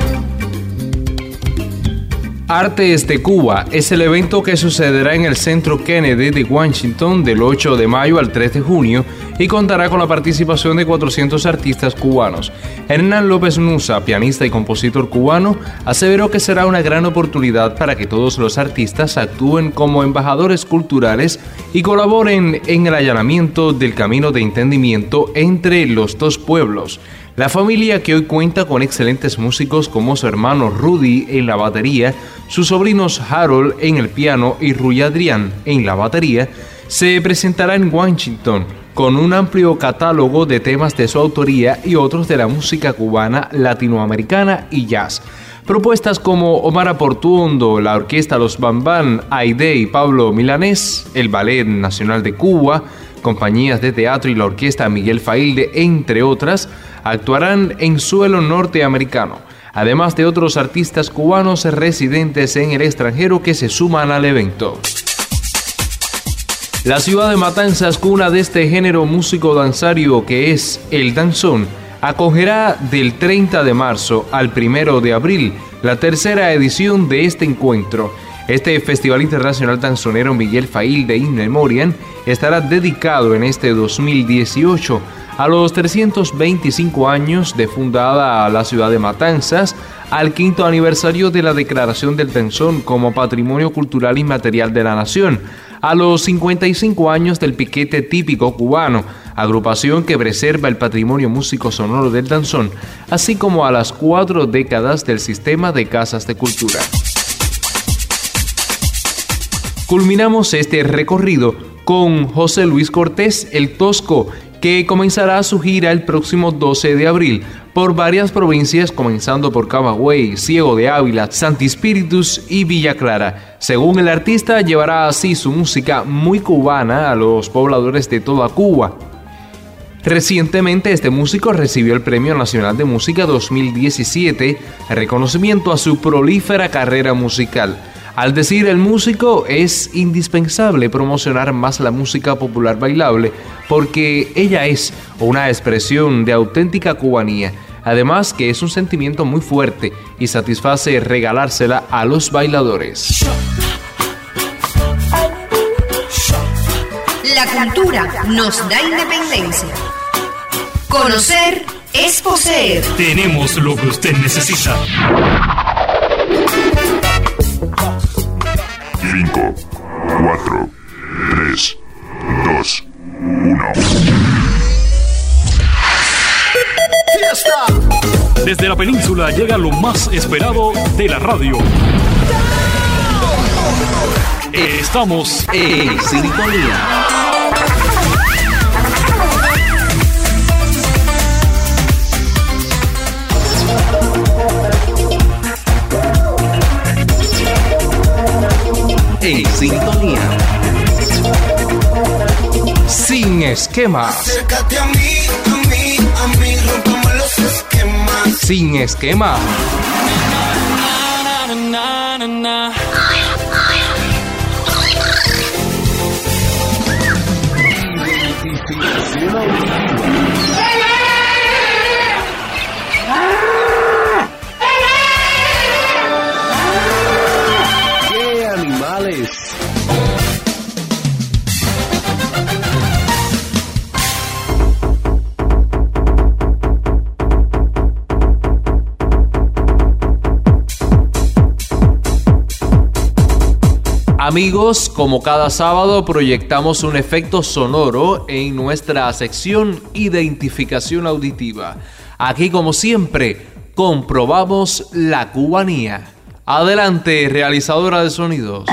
Artes de Cuba es el evento que sucederá en el Centro Kennedy de Washington del ocho de mayo al tres de junio y contará con la participación de cuatrocientos artistas cubanos. Hernán López Nusa, pianista y compositor cubano, aseveró que será una gran oportunidad para que todos los artistas actúen como embajadores culturales y colaboren en el allanamiento del camino de entendimiento entre los dos pueblos. La familia, que hoy cuenta con excelentes músicos como su hermano Rudy en la batería, sus sobrinos Harold en el piano y Ruy Adrián en la batería, se presentará en Washington con un amplio catálogo de temas de su autoría y otros de la música cubana, latinoamericana y jazz. Propuestas como Omar Aportuondo, la orquesta Los Bambán, Aide y Pablo Milanés, el Ballet Nacional de Cuba, compañías de teatro y la orquesta Miguel Failde, entre otras, actuarán en suelo norteamericano, además de otros artistas cubanos residentes en el extranjero que se suman al evento. La ciudad de Matanzas, cuna de este género músico-danzario que es el danzón, acogerá del treinta de marzo al primero de abril la tercera edición de este encuentro. Este Festival Internacional Danzonero Miguel Failde In Memoriam estará dedicado en este dos mil dieciocho a los trescientos veinticinco años de fundada la ciudad de Matanzas, al quinto aniversario de la declaración del danzón como Patrimonio Cultural Inmaterial de la Nación, a los cincuenta y cinco años del piquete típico cubano, agrupación que preserva el patrimonio músico sonoro del danzón, así como a las cuatro décadas del sistema de casas de cultura. Culminamos este recorrido con José Luis Cortés, el Tosco, que comenzará su gira el próximo doce de abril por varias provincias, comenzando por Camagüey, Ciego de Ávila, Santi Espíritus y Villa Clara. Según el artista, llevará así su música muy cubana a los pobladores de toda Cuba. Recientemente este músico recibió el Premio Nacional de Música dos mil diecisiete, reconocimiento a su prolífera carrera musical. Al decir el músico, es indispensable promocionar más la música popular bailable porque ella es una expresión de auténtica cubanía, además que es un sentimiento muy fuerte y satisface regalársela a los bailadores. La cultura nos da independencia. Conocer es poseer. Tenemos lo que usted necesita. cinco, cuatro, tres, dos, uno. ¡Fiesta! Desde la península llega lo más esperado de la radio. Estamos en sintonía. En sintonía. Sin esquemas. Acércate a mí, a mí, a mí, rompamos los esquemas. Sin esquemas. Na, na, na, na. ¡Qué animales! Amigos, como cada sábado proyectamos un efecto sonoro en nuestra sección Identificación Auditiva. Aquí, como siempre, comprobamos la cubanía. Adelante, realizadora de sonidos.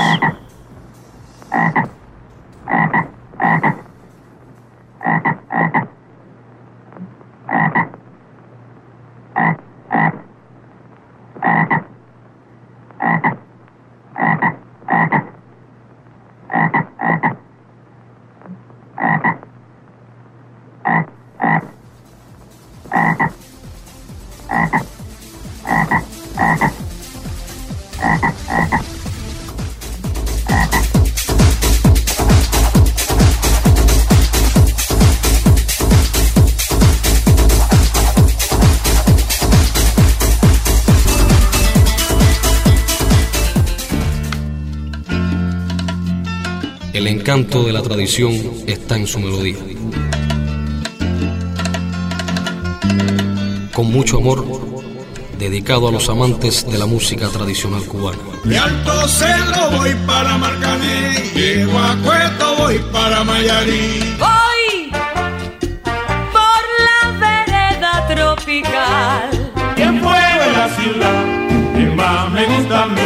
El encanto de la tradición está en su melodía. Con mucho amor, dedicado a los amantes de la música tradicional cubana. De Alto Cerro voy para Marcané, de Guacueto voy para Mayarí. Voy por la vereda tropical. ¿Quién mueve la ciudad? ¿Quién más me gusta a mí?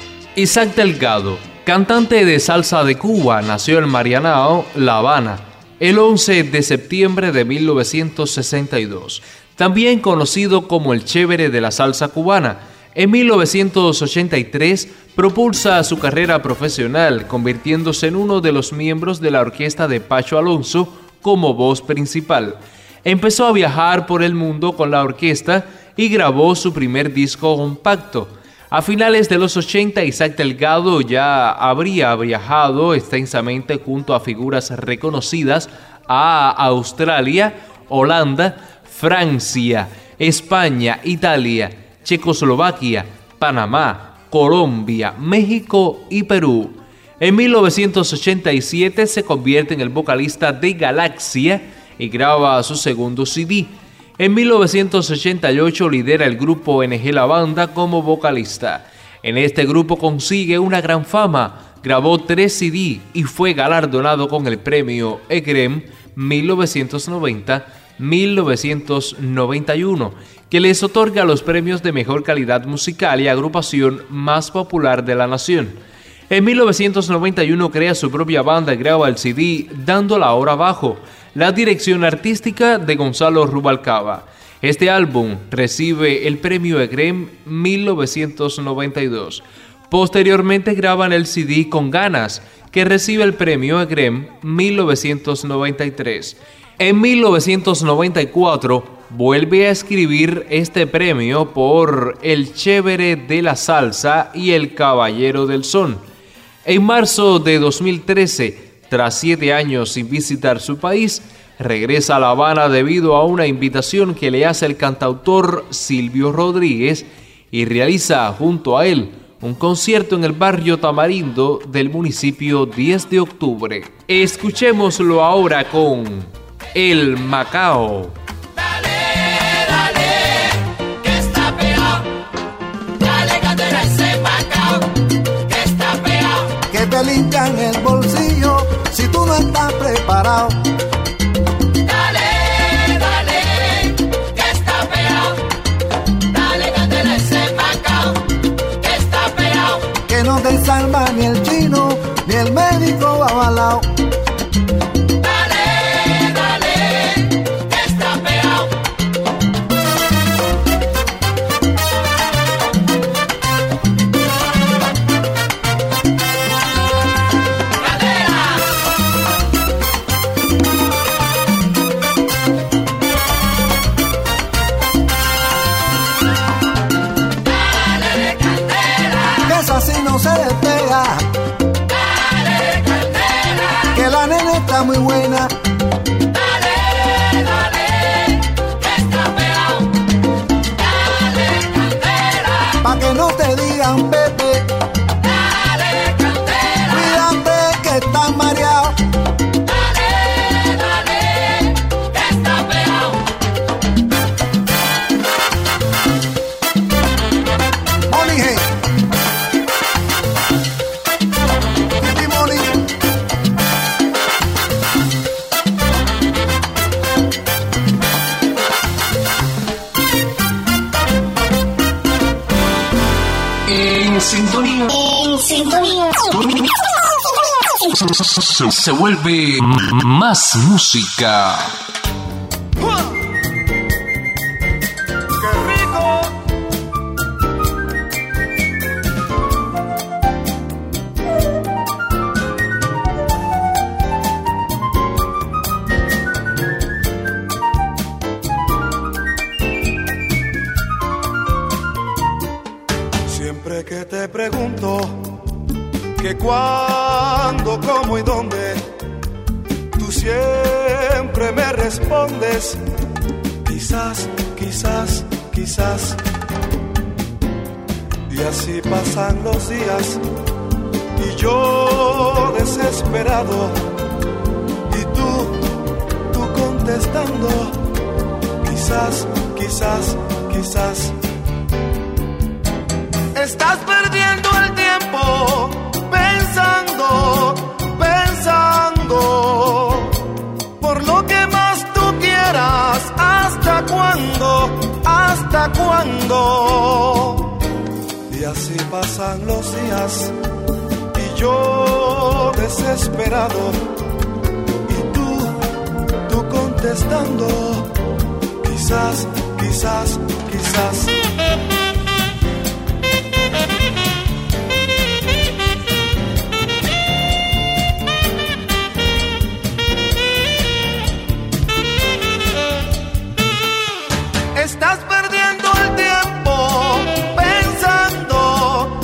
Isaac Delgado, cantante de salsa de Cuba, nació en Marianao, La Habana, el once de septiembre de mil novecientos sesenta y dos. También conocido como el Chévere de la salsa cubana. En mil novecientos ochenta y tres propulsa su carrera profesional, convirtiéndose en uno de los miembros de la orquesta de Pacho Alonso como voz principal. Empezó a viajar por el mundo con la orquesta y grabó su primer disco compacto. A finales de los ochenta, Isaac Delgado ya habría viajado extensamente junto a figuras reconocidas a Australia, Holanda, Francia, España, Italia, Checoslovaquia, Panamá, Colombia, México y Perú. En mil novecientos ochenta y siete se convierte en el vocalista de Galaxia y graba su segundo C D. En mil novecientos ochenta y ocho lidera el grupo N G La Banda como vocalista. En este grupo consigue una gran fama, grabó tres C D y fue galardonado con el premio E G R E M mil novecientos noventa mil novecientos noventa y uno, que les otorga los premios de mejor calidad musical y agrupación más popular de la nación. En mil novecientos noventa y uno crea su propia banda y graba el C D Dando la Hora Bajo, la dirección artística de Gonzalo Rubalcaba. Este álbum recibe el premio E G R E M mil novecientos noventa y dos. Posteriormente graban el C D Con Ganas, que recibe el premio E G R E M mil novecientos noventa y tres. En mil novecientos noventa y cuatro vuelve a escribir este premio por El Chévere de la Salsa y El Caballero del Son. En marzo de dos mil trece, tras siete años sin visitar su país, regresa a La Habana debido a una invitación que le hace el cantautor Silvio Rodríguez y realiza junto a él un concierto en el barrio Tamarindo del municipio diez de octubre. Escuchémoslo ahora con El Macao. Que te limpian el bolsillo si tú no estás preparado. Dale, dale, que está pegado. Dale, candela ese macao, que está pegado. Que no te salva ni el chino ni el médico avalado. Dale, dale, que está pegado. Se despega. Dale, candela. Que la nena está muy buena. Dale, dale, que está pegado. Dale, candela. Pa' que no te digan Pepe. Dale, candela. Cuídate que estás mareado. Dale, dale, que está pegado. Monije. En sintonía. Se, se vuelve más música. Siempre que te pregunto que cuándo, cómo y dónde, tú siempre me respondes, quizás, quizás, quizás. Y así pasan los días y yo desesperado, y tú, tú contestando, quizás, quizás, quizás. Estás perdiendo el tiempo pensando, pensando por lo que más tú quieras. ¿Hasta cuándo? ¿Hasta cuándo? Y así pasan los días y yo desesperado, y tú, tú contestando, quizás, quizás, quizás. Estás perdiendo el tiempo pensando,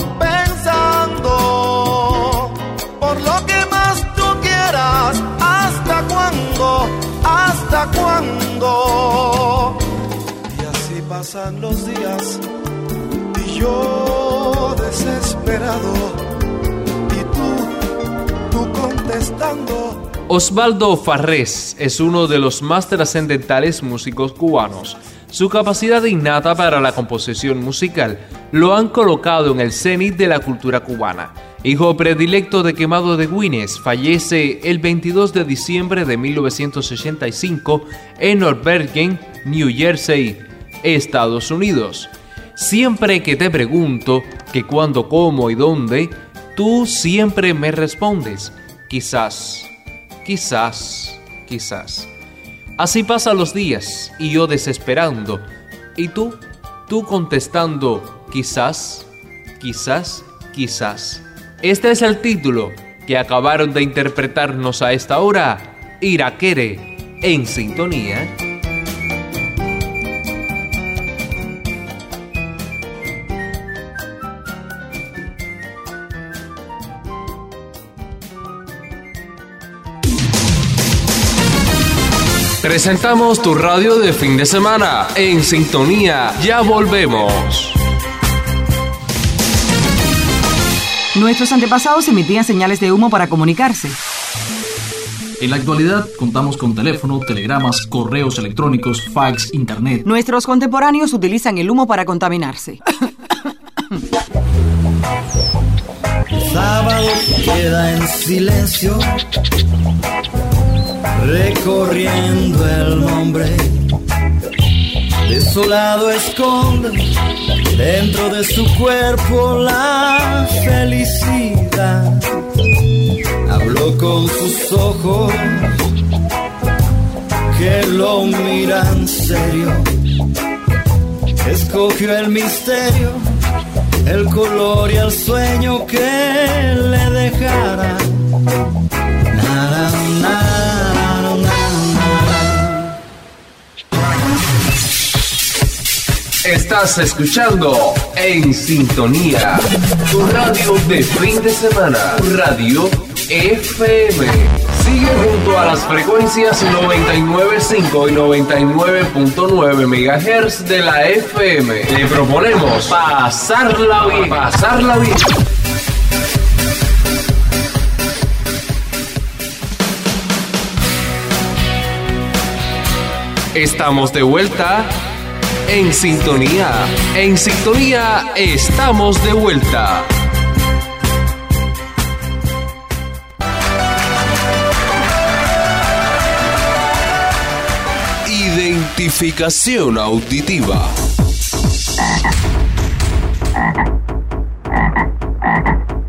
pensando por lo que más tú quieras. ¿Hasta cuándo? ¿Hasta cuándo? Y así pasan los días y yo desesperado, y tú, tú contestando. Osvaldo Farrés es uno de los más trascendentales músicos cubanos. Su capacidad innata para la composición musical lo han colocado en el cenit de la cultura cubana. Hijo predilecto de Quemado de Güines, fallece el veintidós de diciembre de mil novecientos ochenta y cinco en North Bergen, New Jersey, Estados Unidos. Siempre que te pregunto que cuándo, cómo y dónde, tú siempre me respondes, quizás, quizás, quizás. Así pasan los días y yo desesperando, y tú, tú contestando, quizás, quizás, quizás. Este es el título que acabaron de interpretarnos a esta hora, Iraquere, en sintonía. Presentamos tu radio de fin de semana. En sintonía, ya volvemos. Nuestros antepasados emitían señales de humo para comunicarse. En la actualidad contamos con teléfono, telegramas, correos electrónicos, fax, internet. Nuestros contemporáneos utilizan el humo para contaminarse. Sábado queda en silencio, recorriendo el nombre. Desolado esconde dentro de su cuerpo la felicidad. Habló con sus ojos que lo miran serio. Escogió el misterio, el color y el sueño que le dejara. Nada, nada, nada. Estás escuchando En Sintonía, tu radio de fin de semana, Radio F M. Sigue junto a las frecuencias noventa y nueve punto cinco y noventa y nueve punto nueve megahertz de la F M. Te proponemos pasarla bien, pasarla bien. Estamos de vuelta en sintonía. En sintonía estamos de vuelta. Identificación auditiva.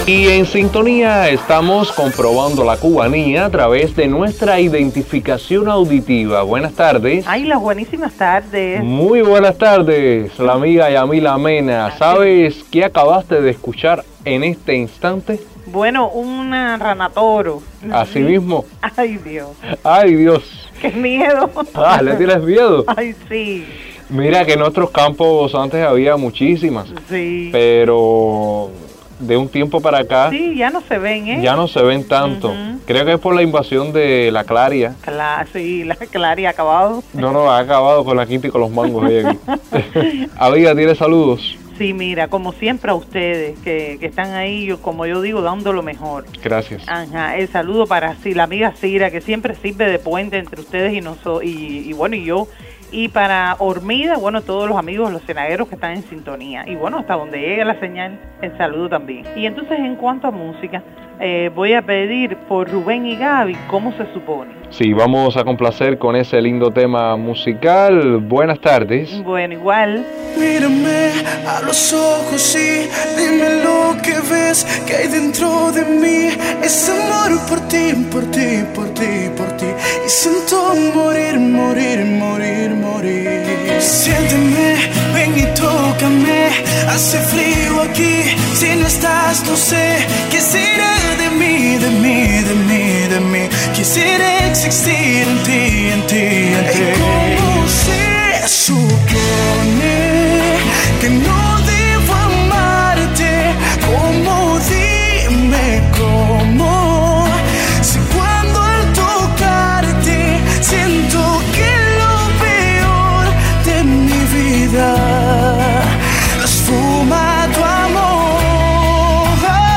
Y en sintonía estamos comprobando la cubanía a través de nuestra identificación auditiva. Buenas tardes. Ay, las buenísimas tardes. Muy buenas tardes, la amiga Yamila Mena. ¿Sabes qué acabaste de escuchar en este instante? Bueno, una ranatoro. Así mismo. Ay, Dios. Ay, Dios. Qué miedo. Ah, ¿le tienes miedo? Ay, sí. Mira que en nuestros campos antes había muchísimas. Sí. Pero de un tiempo para acá. Sí, ya no se ven, ¿eh? Ya no se ven tanto. Uh-huh. Creo que es por la invasión de la claria. Claro, sí, la claria ha acabado. No, no, ha acabado con la quinta y con los mangos ahí aquí. Amiga, ¿tiene saludos? Sí, mira, como siempre a ustedes que, que están ahí, yo, como yo digo, dando lo mejor. Gracias. Ajá, el saludo para sí, la amiga Cira, que siempre sirve de puente entre ustedes y nosotros, y, y bueno, y yo. Y para Hormida, bueno, todos los amigos, los cenagueros que están en sintonía. Y bueno, hasta donde llegue la señal, el saludo también. Y entonces, en cuanto a música, eh, voy a pedir por Rubén y Gaby, ¿Cómo se supone? Sí, vamos a complacer con ese lindo tema musical. Buenas tardes. Bueno, igual. Mírame a los ojos y dime lo que ves, que hay dentro de mí. Es amor por ti, por ti, por ti, por ti. Y siento morir, morir, morir, morir. Siénteme, ven y tócame. Hace frío aquí, si no estás no sé qué será de mí, de mí, de mí, de mí. Quisiera existir en ti, en ti, en ti. ¿Cómo se supone que no debo amarte? ¿Cómo? Dime cómo. Si cuando al tocarte siento que lo peor de mi vida lo esfuma tu amor,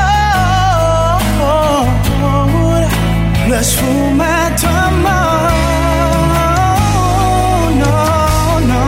lo esfuma tu amor. No, no.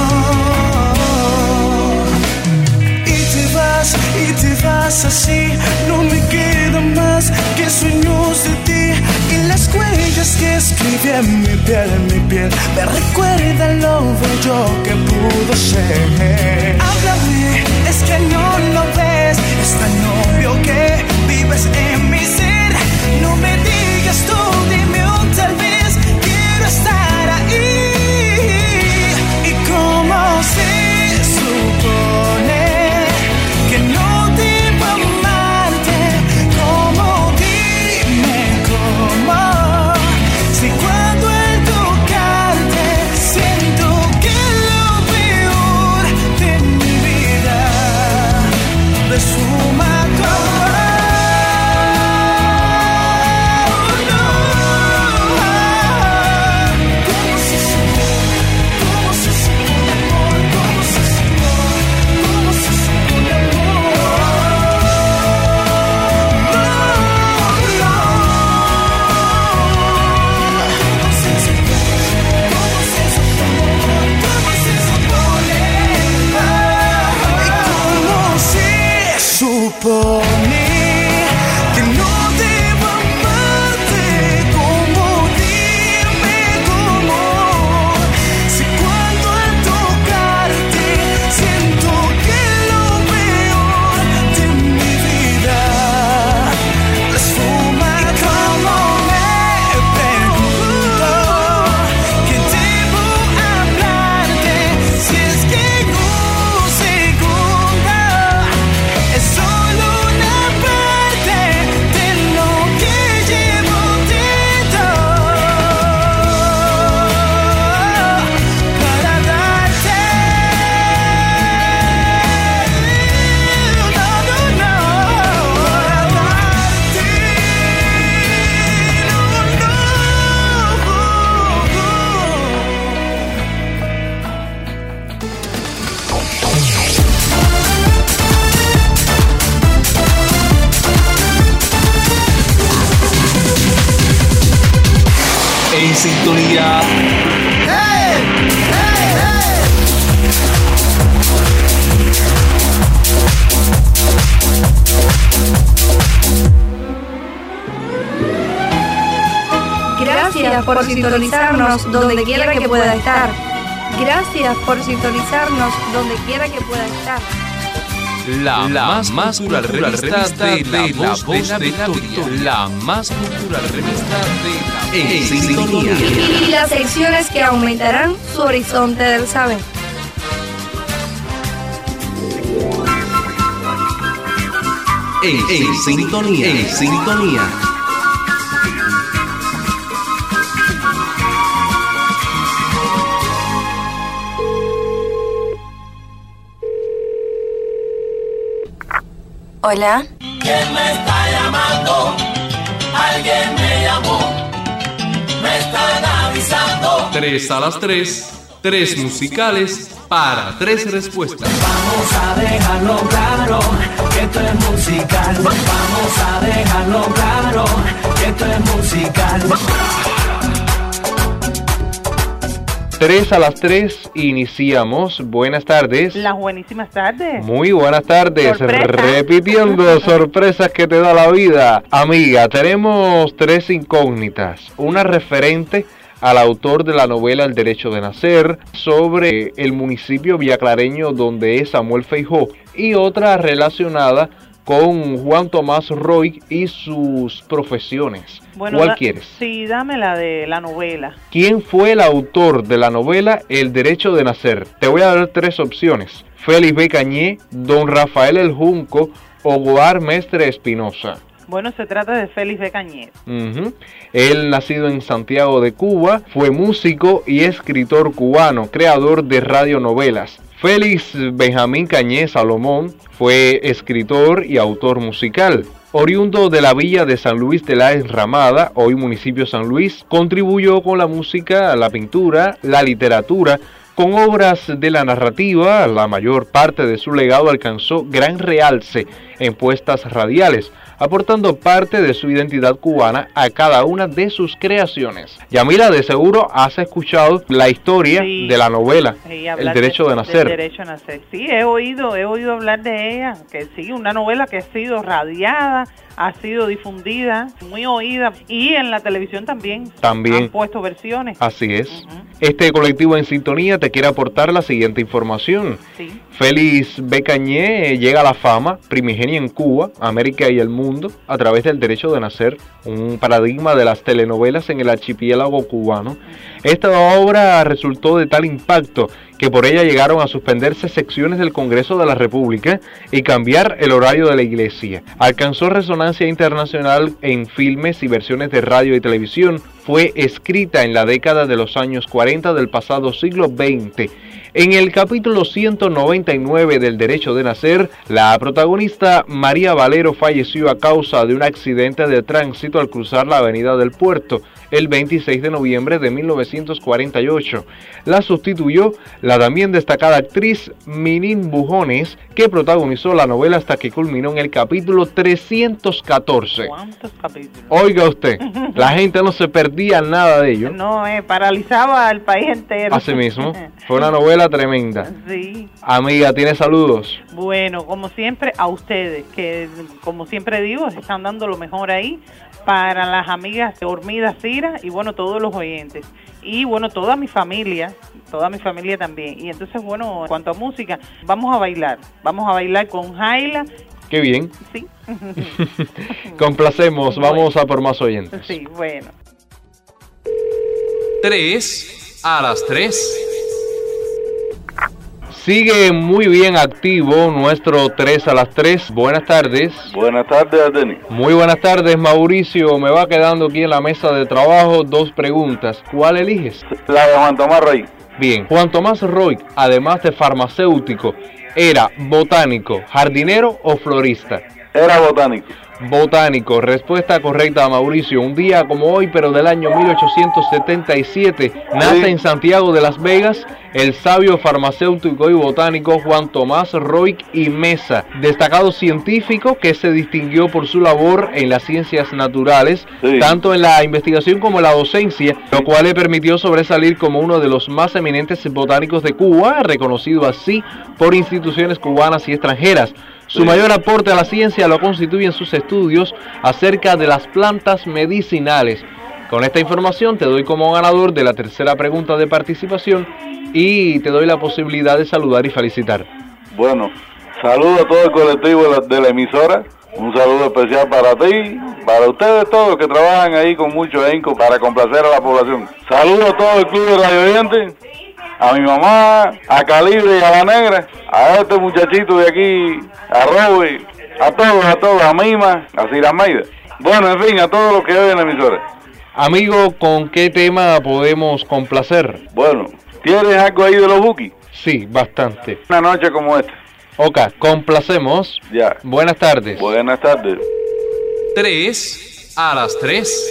Y te vas, y te vas así. No me queda más que sueños de ti. Y las huellas que escribí en mi piel, en mi piel, me recuerdan lo bello que pudo ser. Háblame, es que no lo ves. Es tan obvio que vives en mi ser. No me digas tú, dime un tal vez. Quiero estar ahí. Y cómo se supone que no debo amarte. Cómo, dime cómo. Si cuando al tocarte siento que lo peor de mi vida lo esfuma tu amor. Supone que no debo amarte. Como, dime cómo. Si cuando al tocarte siento que lo peor de mi vida lo esfuma. Y como me pregunto que debo hablarte. Si es que en un segundo es solo una parte de lo que llevo dentro para darte. No, no, no, para darte. En sintonía. Gracias por sintonizarnos donde quiera que pueda estar. Gracias por sintonizarnos donde quiera que pueda estar. La, la más, más cultural revista, revista de, de la voz de la victoria. La más cultural revista de la en sintonía. Y las secciones que aumentarán su horizonte del saber. En, en sintonía, en sintonía. Hola. ¿Quién me está llamando? Alguien me llamó. Me están avisando. Tres a las tres, tres musicales para tres respuestas. Vamos a dejarlo claro que esto es musical. Vamos a dejarlo claro que esto es musical. Tres a las tres iniciamos. Buenas tardes. Las buenísimas tardes. Muy buenas tardes. Sorpresa. Repitiendo sorpresas que te da la vida. Amiga, tenemos tres incógnitas. Una referente al autor de la novela El Derecho de Nacer, sobre el municipio villaclareño donde es Samuel Feijó, y otra relacionada con Juan Tomás Roig y sus profesiones. Bueno, ¿Cuál da, quieres? Sí, dame la de la novela. ¿Quién fue el autor de la novela El Derecho de Nacer? Te voy a dar tres opciones: Félix B. Cañé, Don Rafael El Junco o Goar Mestre Espinosa. Bueno, se trata de Félix B. Cañé. Uh-huh. Él, nacido en Santiago de Cuba, fue músico y escritor cubano, creador de radionovelas. Félix Benjamín Cañé Salomón fue escritor y autor musical. Oriundo de la villa de San Luis de la Enramada, hoy municipio San Luis, contribuyó con la música, la pintura, la literatura, con obras de la narrativa. La mayor parte de su legado alcanzó gran realce en puestas radiales, aportando parte de su identidad cubana a cada una de sus creaciones. Yamila, de seguro has escuchado la historia sí, de la novela sí, El Derecho de, de Nacer. El Derecho de Nacer. Sí, he oído, he oído hablar de ella, que sí, una novela que ha sido radiada, ha sido difundida, muy oída, y en la televisión también, también han puesto versiones. Así es. Uh-huh. Este colectivo En Sintonía te quiere aportar la siguiente información. Sí. Félix B. Cañé llega a la fama primigenia en Cuba, América y el mundo a través del Derecho de Nacer, un paradigma de las telenovelas en el archipiélago cubano. Esta obra resultó de tal impacto que por ella llegaron a suspenderse secciones del Congreso de la República y cambiar el horario de la iglesia. Alcanzó resonancia internacional en filmes y versiones de radio y televisión. Fue escrita en la década de los años cuarenta del pasado siglo veinte. En el capítulo ciento noventa y nueve del Derecho de Nacer, la protagonista María Valero falleció a causa de un accidente de tránsito al cruzar la avenida del Puerto el veintiséis de noviembre de mil novecientos cuarenta y ocho. La sustituyó la también destacada actriz Minin Bujones, que protagonizó la novela hasta que culminó en el capítulo trescientos catorce. ¿Cuántos capítulos? Oiga usted, la gente no se perdía nada de ello. No, eh, paralizaba al país entero. Así mismo, fue una novela tremenda. Sí. Amiga, ¿tiene saludos? Bueno, como siempre, a ustedes, que como siempre digo, se están dando lo mejor ahí, para las amigas de Hormida Cira y bueno, todos los oyentes. Y bueno, toda mi familia, toda mi familia también. Y entonces, bueno, en cuanto a música, vamos a bailar. Vamos a bailar con Jaila. Qué bien. Sí. Complacemos, vamos bueno. a por más oyentes. Sí, bueno. Tres a las tres. Sigue muy bien activo nuestro tres a las tres. Buenas tardes. Buenas tardes, Denis. Muy buenas tardes, Mauricio. Me va quedando aquí en la mesa de trabajo dos preguntas. ¿Cuál eliges? La de Juan Tomás Roig. Bien, Juan Tomás Roig, además de farmacéutico, ¿era botánico, jardinero o florista? Era botánico. Botánico, respuesta correcta, Mauricio. Un día como hoy, pero del año mil ochocientos setenta y siete, nace sí. en Santiago de Las Vegas el sabio farmacéutico y botánico Juan Tomás Roig y Mesa, destacado científico que se distinguió por su labor en las ciencias naturales, sí. tanto en la investigación como en la docencia, lo cual le permitió sobresalir como uno de los más eminentes botánicos de Cuba, reconocido así por instituciones cubanas y extranjeras. Su sí. mayor aporte a la ciencia lo constituyen sus estudios acerca de las plantas medicinales. Con esta información te doy como ganador de la tercera pregunta de participación y te doy la posibilidad de saludar y felicitar. Bueno, Saludo a todo el colectivo de la, de la emisora. Un saludo especial para ti, para ustedes todos que trabajan ahí con mucho ahínco para complacer a la población. Saludo a todo el club de radio oyentes, a mi mamá, a Calibre y a la Negra, a este muchachito de aquí, a Robert, a todos, a todos, a Mima, a Ciramaida. Bueno, en fin, a todos los que oyen la emisora. Amigo, ¿con qué tema podemos complacer? Bueno, ¿tienes algo ahí de los Bukis? Sí, bastante. Una noche como esta. Ok, complacemos. Ya. Buenas tardes. Buenas tardes. Tres a las tres.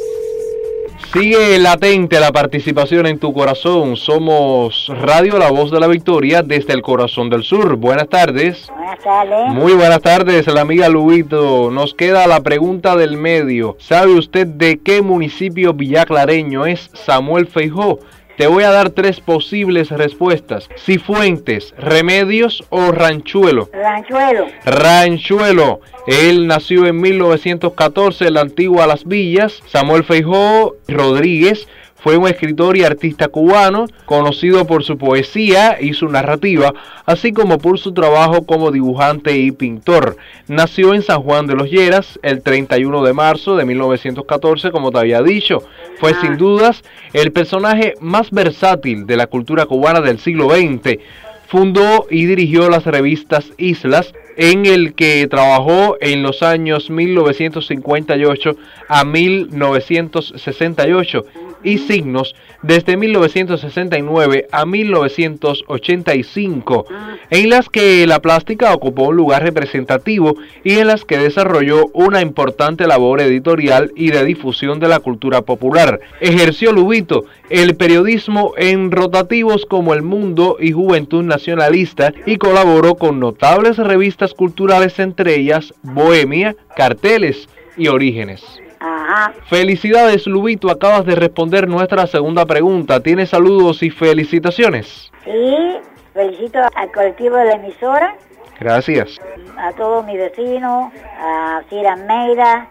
Sigue latente la participación en tu corazón. Somos Radio La Voz de la Victoria desde el corazón del sur. Buenas tardes. Buenas tardes. Muy buenas tardes, la amiga Lubito. Nos queda la pregunta del medio. ¿Sabe usted de qué municipio villaclareño es Samuel Feijó? Te voy a dar tres posibles respuestas. Cifuentes, Remedios o Ranchuelo. Ranchuelo. Ranchuelo. Él nació en mil novecientos catorce en la antigua Las Villas. Samuel Feijó Rodríguez fue un escritor y artista cubano, conocido por su poesía y su narrativa, así como por su trabajo como dibujante y pintor. Nació en San Juan de los Lleras el treinta y uno de marzo de mil novecientos catorce, como te había dicho. Fue sin dudas el personaje más versátil de la cultura cubana del siglo veinte. Fundó y dirigió las revistas Islas, en el que trabajó en los años mil novecientos cincuenta y ocho a mil novecientos sesenta y ocho, y Signos desde mil novecientos sesenta y nueve a mil novecientos ochenta y cinco, en las que la plástica ocupó un lugar representativo y en las que desarrolló una importante labor editorial y de difusión de la cultura popular. Ejerció, Lubito, el periodismo en rotativos como El Mundo y Juventud Nacionalista y colaboró con notables revistas culturales, entre ellas Bohemia, Carteles y Orígenes. Ajá. Felicidades, Lubito, acabas de responder nuestra segunda pregunta. ¿Tienes saludos y felicitaciones? Sí, felicito al colectivo de la emisora, Gracias. a todos mis vecinos, a Cira Almeida,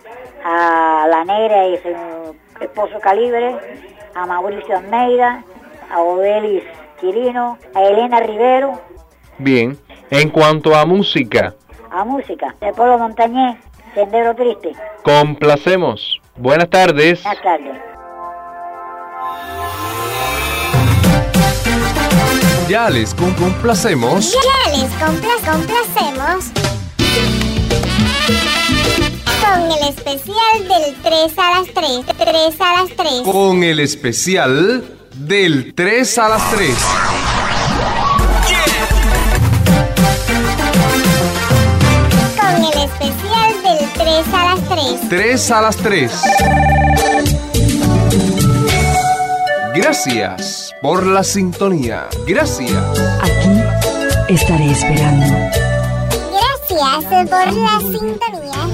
a La Negra y su esposo Calibre, a Mauricio Almeida, a Obelis Quirino, a Elena Rivero. Bien. En cuanto a música, A música, de Polo Montañés, Sendero Triste. complacemos. Buenas tardes. Buenas tardes. Ya les com- complacemos. Ya les compla- complacemos con el especial del tres a las tres. tres a las tres. Con el especial del tres a las tres. Con el especial del tres a las tres. tres a las tres. Gracias por la sintonía. Gracias. Aquí estaré esperando. Gracias por la sintonía.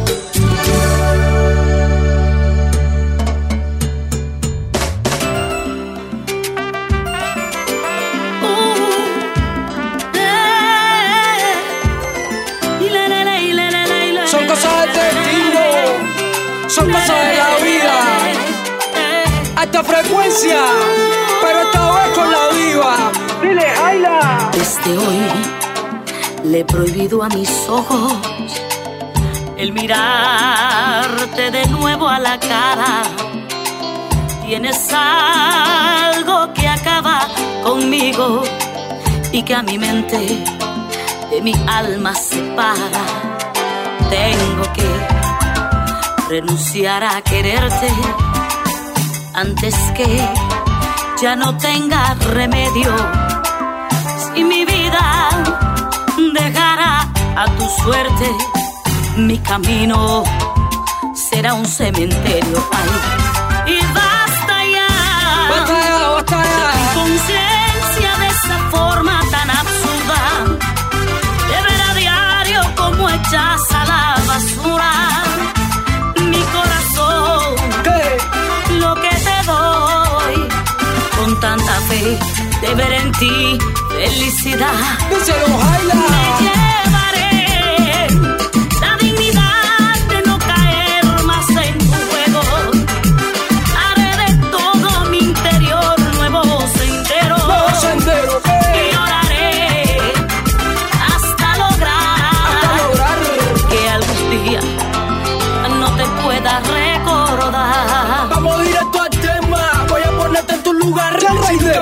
Son cosas del destino, son cosas de la vida. Alta frecuencia, pero esta vez con la diva. Dile, Ayla. Desde hoy le he prohibido a mis ojos el mirarte de nuevo a la cara. Tienes algo que acaba conmigo y que a mi mente de mi alma separa. Tengo que renunciar a quererte antes que ya no tenga remedio. Si mi vida dejara a tu suerte, mi camino será un cementerio. Ay, y basta ya, basta ya, basta ya. De tu inconsciencia de esa forma tan absurda, de ver a diario como echas a la basura mi corazón. ¿Qué? Lo que te doy con tanta fe de ver en ti felicidad. Díselo, Ayla. Me llevaré la dignidad de no caer más en tu juego. Haré de todo mi interior nuevo sendero. Nuevo sendero, ¿qué? Y oraré hasta lograr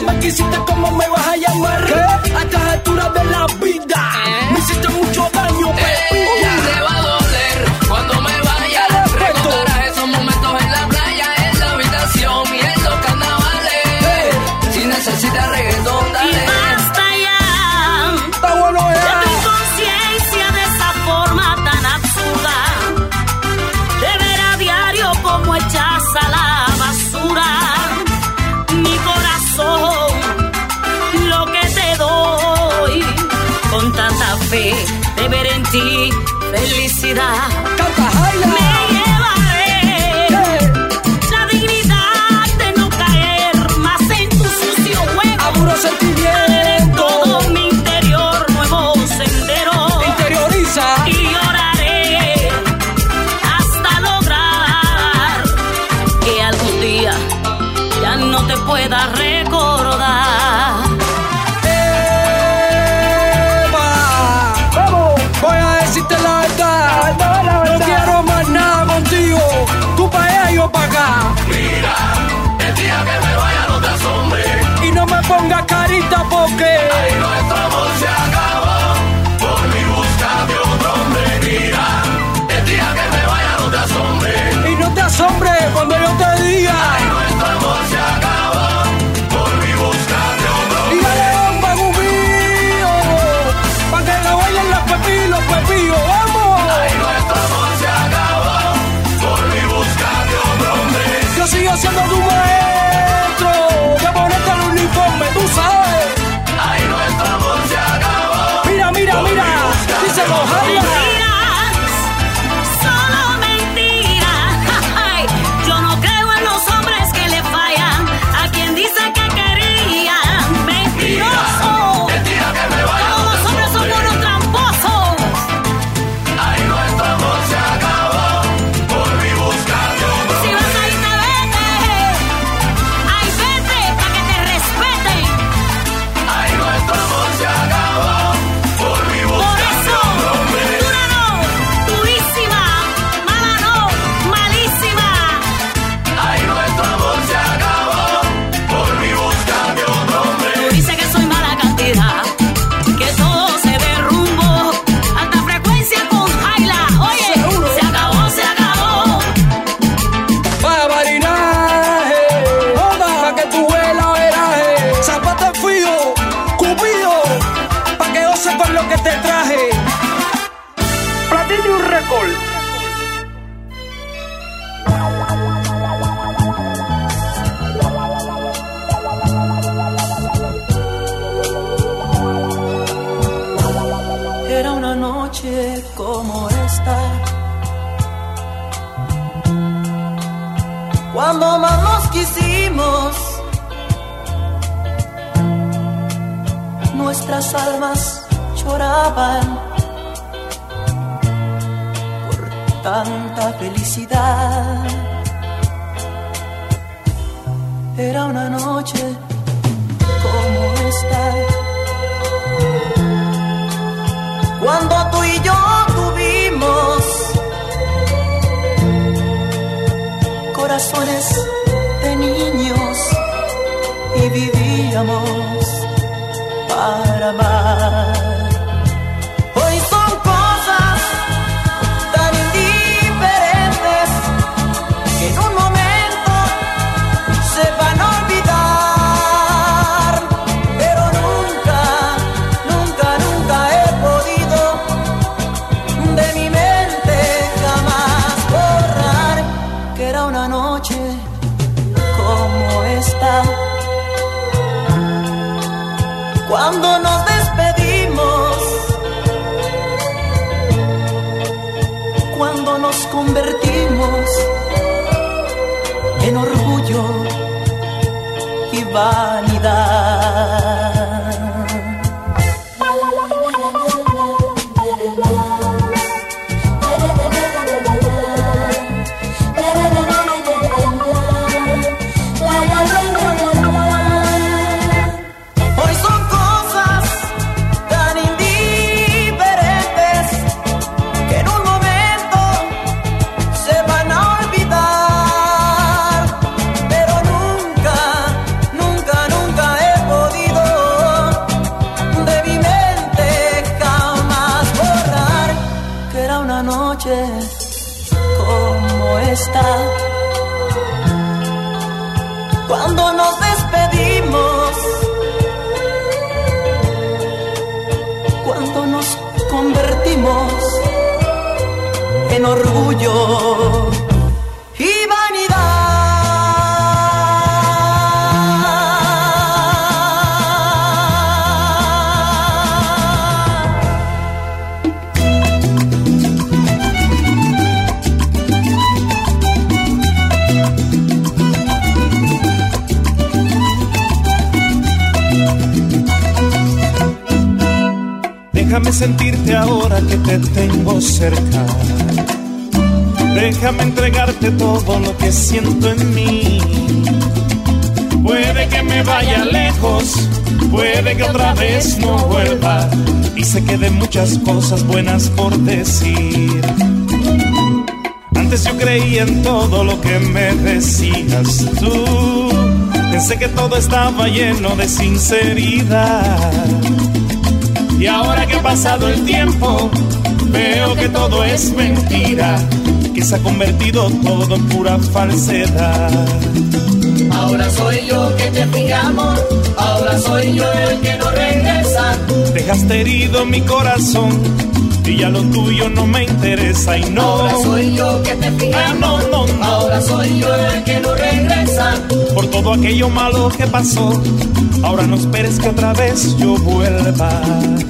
nunca me quisiste, ¿cómo me vas a llamar? ¿Qué? A estas alturas de la vida me hiciste mucho daño, pepilla. Te va a doler cuando me vaya. Recordarás esos momentos en la playa, en la habitación y en los carnavales. Hey. Si necesitas reggaetón, dale. Y basta ya. Está bueno ya. De tu conciencia de esa forma tan absurda. De ver a diario como echas a la basura mi corazón, lo que te doy con tanta fe de ver en ti felicidad. Me llevaré la dignidad de no caer más en tu sucio juego. Apuro sentimiento. En todo mi interior nuevo sendero. Interioriza. Y lloraré hasta lograr que algún día ya no te pueda recordar. Eva, vamos, voy a decirte la verdad. No, la verdad. No quiero más nada contigo. Tú pa' allá y yo pa' acá. Mira, el día que me vaya no te asombre. Y no me pongas carita porque ahí nuestro amor se acabó. Por mi busca de otro hombre. Mira, el día que me vaya no te asombre. Y no te asombre cuando yo te diga ahí nuestro amor se acabó. Por mi busca de otro hombre. Y dale bomba, Gubío, pa' que la bailen las pepillos, los pepillos, vamos. Ahí nuestro amor se acabó. Por mi busca de otro hombre. Yo sigo siendo tu maestro. Voy a ponerte el uniforme, tú sabes. Ahí nuestro amor se acabó. Mira, mira, mira. Dice Mojaira. Solo mentiras. Ay, yo no creo en los hombres que le fallan a quien dice que querían. Mentiroso. Mira, el día que me vaya todos los hombres son unos tramposos. Ahí nuestro amor se acabó. Por mi busca de otro hombre. Si vas a irte, vete. Ay, vete para que te respeten. Ahí nuestro amor se acabó. Por mi busca Por eso, de otro hombre. dura no, durísima, mala no, malísima. Ahí nuestro amor se acabó. Por mi busca de otro hombre. Tú dices que soy mala cantidad, que todo se derrumbó, alta frecuencia con Jaila. Oye, se acabó, se acabó. Para marinaje, pa' que tu vuela veraje. Zapata frío, cupido, pa' que goces con lo que te traje. Platinum Record. Era una noche como esta, cuando más nos quisimos, nuestras almas lloraban por tanta felicidad. Era una noche como esta, cuando tú y yo tuvimos corazones de niños y vivíamos para amar. Hoy son cosas tan indiferentes que en un momento se van a olvidar, pero nunca, nunca, nunca he podido de mi mente jamás borrar que era una noche como esta, cuando nos despedimos, cuando nos convertimos en orgullo y vanidad. Hoy son cosas tan indiferentes que en un momento se van a olvidar, pero nunca, nunca, sé cómo está. Cuando nos despedimos, cuando nos convertimos en orgullo y vanidad. Déjame sentirte ahora que te tengo cerca. Déjame entregarte todo lo que siento en mí. Puede que me vaya lejos, puede que otra vez no vuelva y se queden muchas cosas buenas por decir. Antes yo creía en todo lo que me decías tú. Pensé que todo estaba lleno de sinceridad. Y ahora que ha pasado el tiempo, veo que todo es mentira, que se ha convertido todo en pura falsedad. Ahora soy yo que te fui amor, ahora soy yo el que no regresa. Dejaste herido mi corazón y ya lo tuyo no me interesa y no. Ahora soy yo que te fui amor, no, no, no. Ahora soy yo el que no regresa. Por todo aquello malo que pasó, ahora no esperes que otra vez yo vuelva.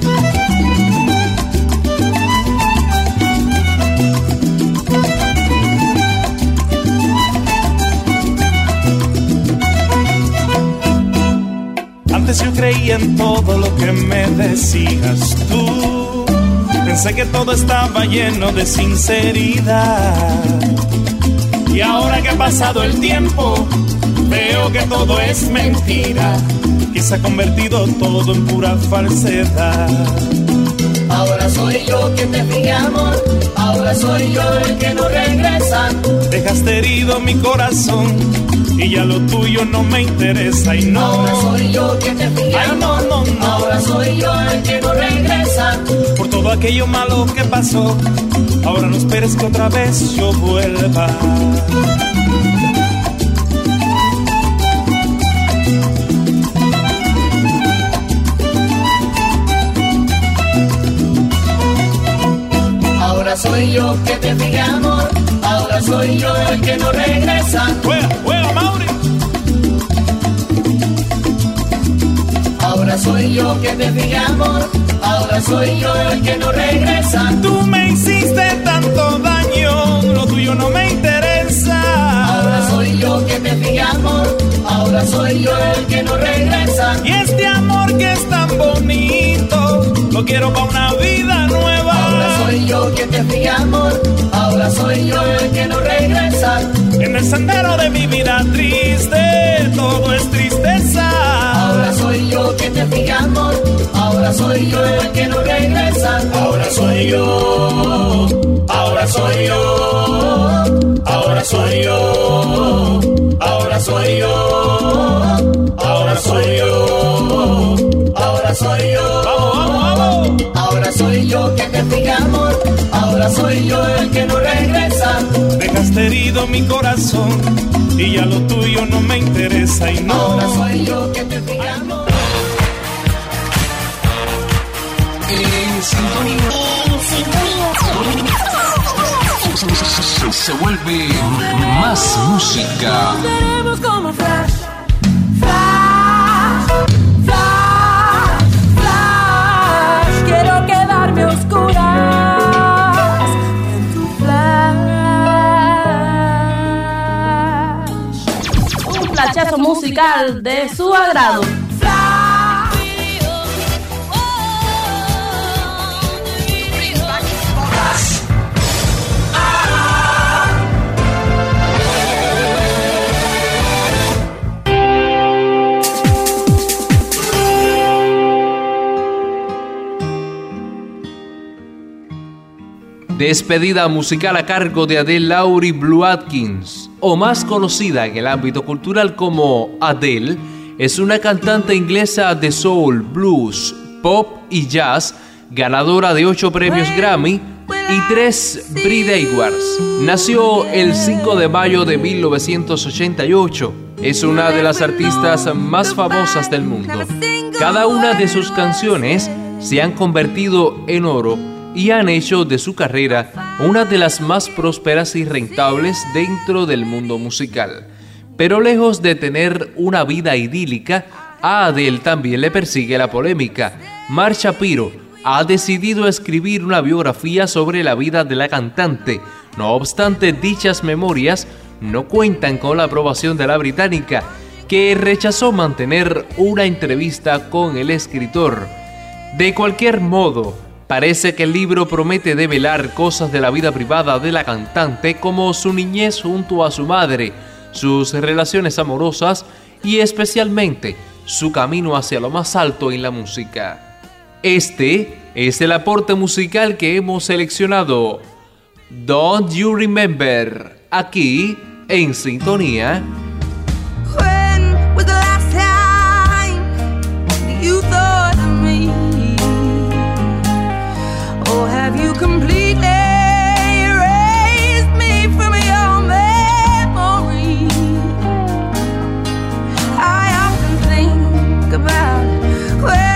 Antes yo creía en todo lo que me decías tú. Pensé que todo estaba lleno de sinceridad. Y ahora que ha pasado el tiempo, veo que todo es mentira, que se ha convertido todo en pura falsedad. Ahora soy yo que te fui amor, ahora soy yo el que no regresa. Dejaste herido mi corazón y ya lo tuyo no me interesa y no. Ahora soy yo que te fui Ay, no, no, no. Ahora soy yo el que no regresa. Por todo aquello malo que pasó, ahora no esperes que otra vez yo vuelva. Ahora soy yo que te fui amor, ahora soy yo el que no regresa. ¡Juega, juega, Mauri! Ahora soy yo que te fui amor, ahora soy yo el que no regresa. Tú me hiciste tanto daño, lo tuyo no me interesa. Ahora soy yo que te fui amor, ahora soy yo el que no regresa. Y este amor que es tan bonito, lo quiero para una vida nueva. Ahora soy yo que te fui amor, ahora soy yo el que no regresa. En el sendero de mi vida triste, todo es tristeza. Ahora soy yo que te fui amor, ahora soy yo el que no regresa. Ahora soy yo, ahora soy yo, ahora soy yo, ahora soy yo, ahora soy yo, ahora soy yo. Vamos, vamos, vamos. Ahora soy yo que te fui amor, ahora soy yo el que no regresa. Dejaste herido mi corazón y ya lo tuyo no me interesa y no. Ahora soy yo que te fui amor. En sintonía. Se, se vuelve más música. Seremos como flash, flash, flash, flash. Quiero quedarme a oscuras en tu flash. Un flashazo musical de su agrado. Despedida musical a cargo de Adele Laurie Blue Atkins, o más conocida en el ámbito cultural como Adele, es una cantante inglesa de soul, blues, pop y jazz, ganadora de ocho premios Grammy, Y tres, Brit Edwards. Nació el cinco de mayo de mil novecientos ochenta y ocho. Es una de las artistas más famosas del mundo. Cada una de sus canciones se han convertido en oro y han hecho de su carrera una de las más prósperas y rentables dentro del mundo musical. Pero lejos de tener una vida idílica, a Adele también le persigue la polémica. Mark Shapiro ha decidido escribir una biografía sobre la vida de la cantante. No obstante, dichas memorias no cuentan con la aprobación de la británica, que rechazó mantener una entrevista con el escritor. De cualquier modo, parece que el libro promete develar cosas de la vida privada de la cantante, como su niñez junto a su madre, sus relaciones amorosas y especialmente su camino hacia lo más alto en la música. Este es el aporte musical que hemos seleccionado. Don't You Remember, aquí en Sintonía. When was the last time you thought of me? Or have you completely erased me from your memory? I often think about where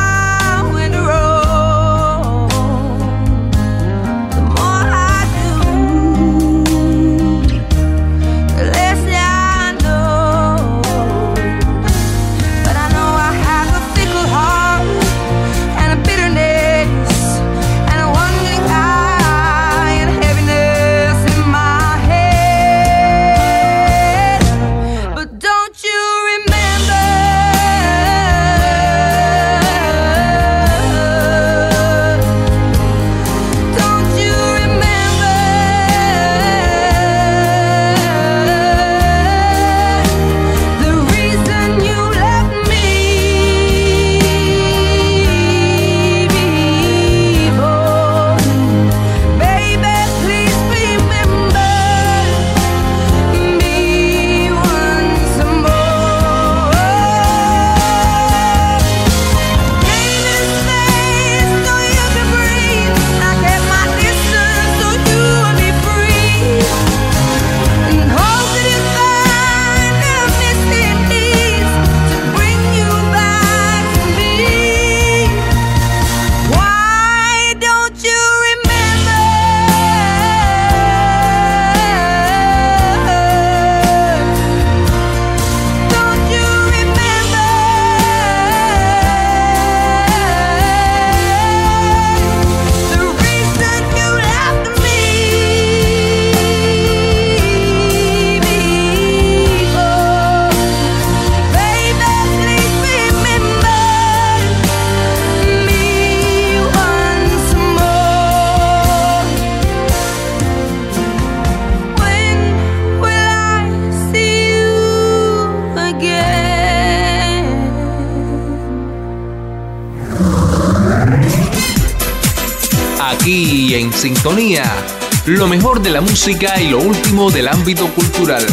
Aquí en Sintonía, lo mejor de la música y lo último del ámbito cultural.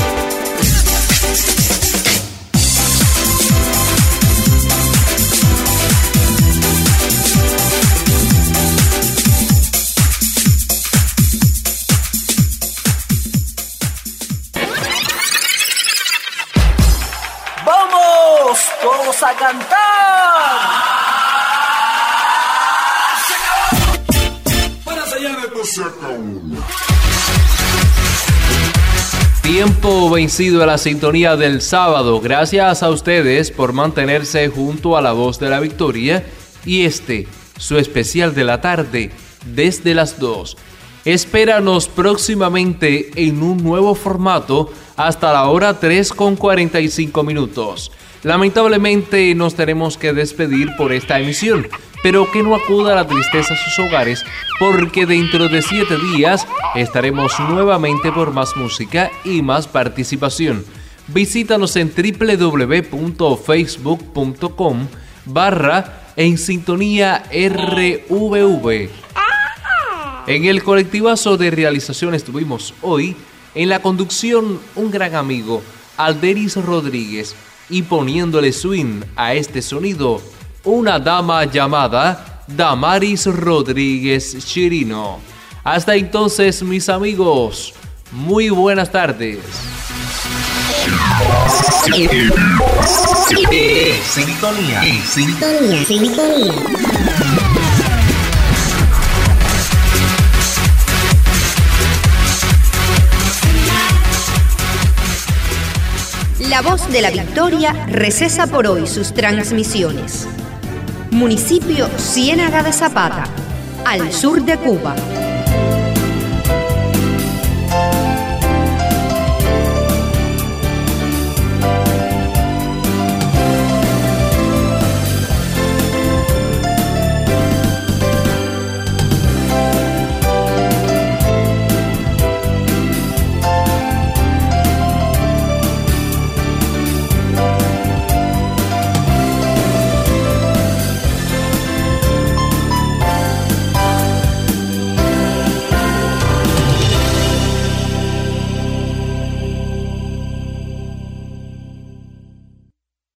¡Vamos todos a cantar! Tiempo vencido a la sintonía del sábado. Gracias a ustedes por mantenerse junto a la voz de la victoria y este, su especial de la tarde, desde las dos. Espéranos próximamente en un nuevo formato hasta la hora tres con cuarenta y cinco minutos. Lamentablemente nos tenemos que despedir por esta emisión, pero que no acuda la tristeza a sus hogares, porque dentro de siete días estaremos nuevamente por más música y más participación. Visítanos en doble u doble u doble u punto facebook punto com barra en sintonía R V V. En el colectivazo de realización estuvimos hoy en la conducción un gran amigo, Alderis Rodríguez, y poniéndole swing a este sonido, una dama llamada Damaris Rodríguez Chirino. Hasta entonces, mis amigos, muy buenas tardes. Sintonía, sintonía, sintonía. La Voz de la Victoria recesa por hoy sus transmisiones. Municipio Ciénaga de Zapata, al sur de Cuba.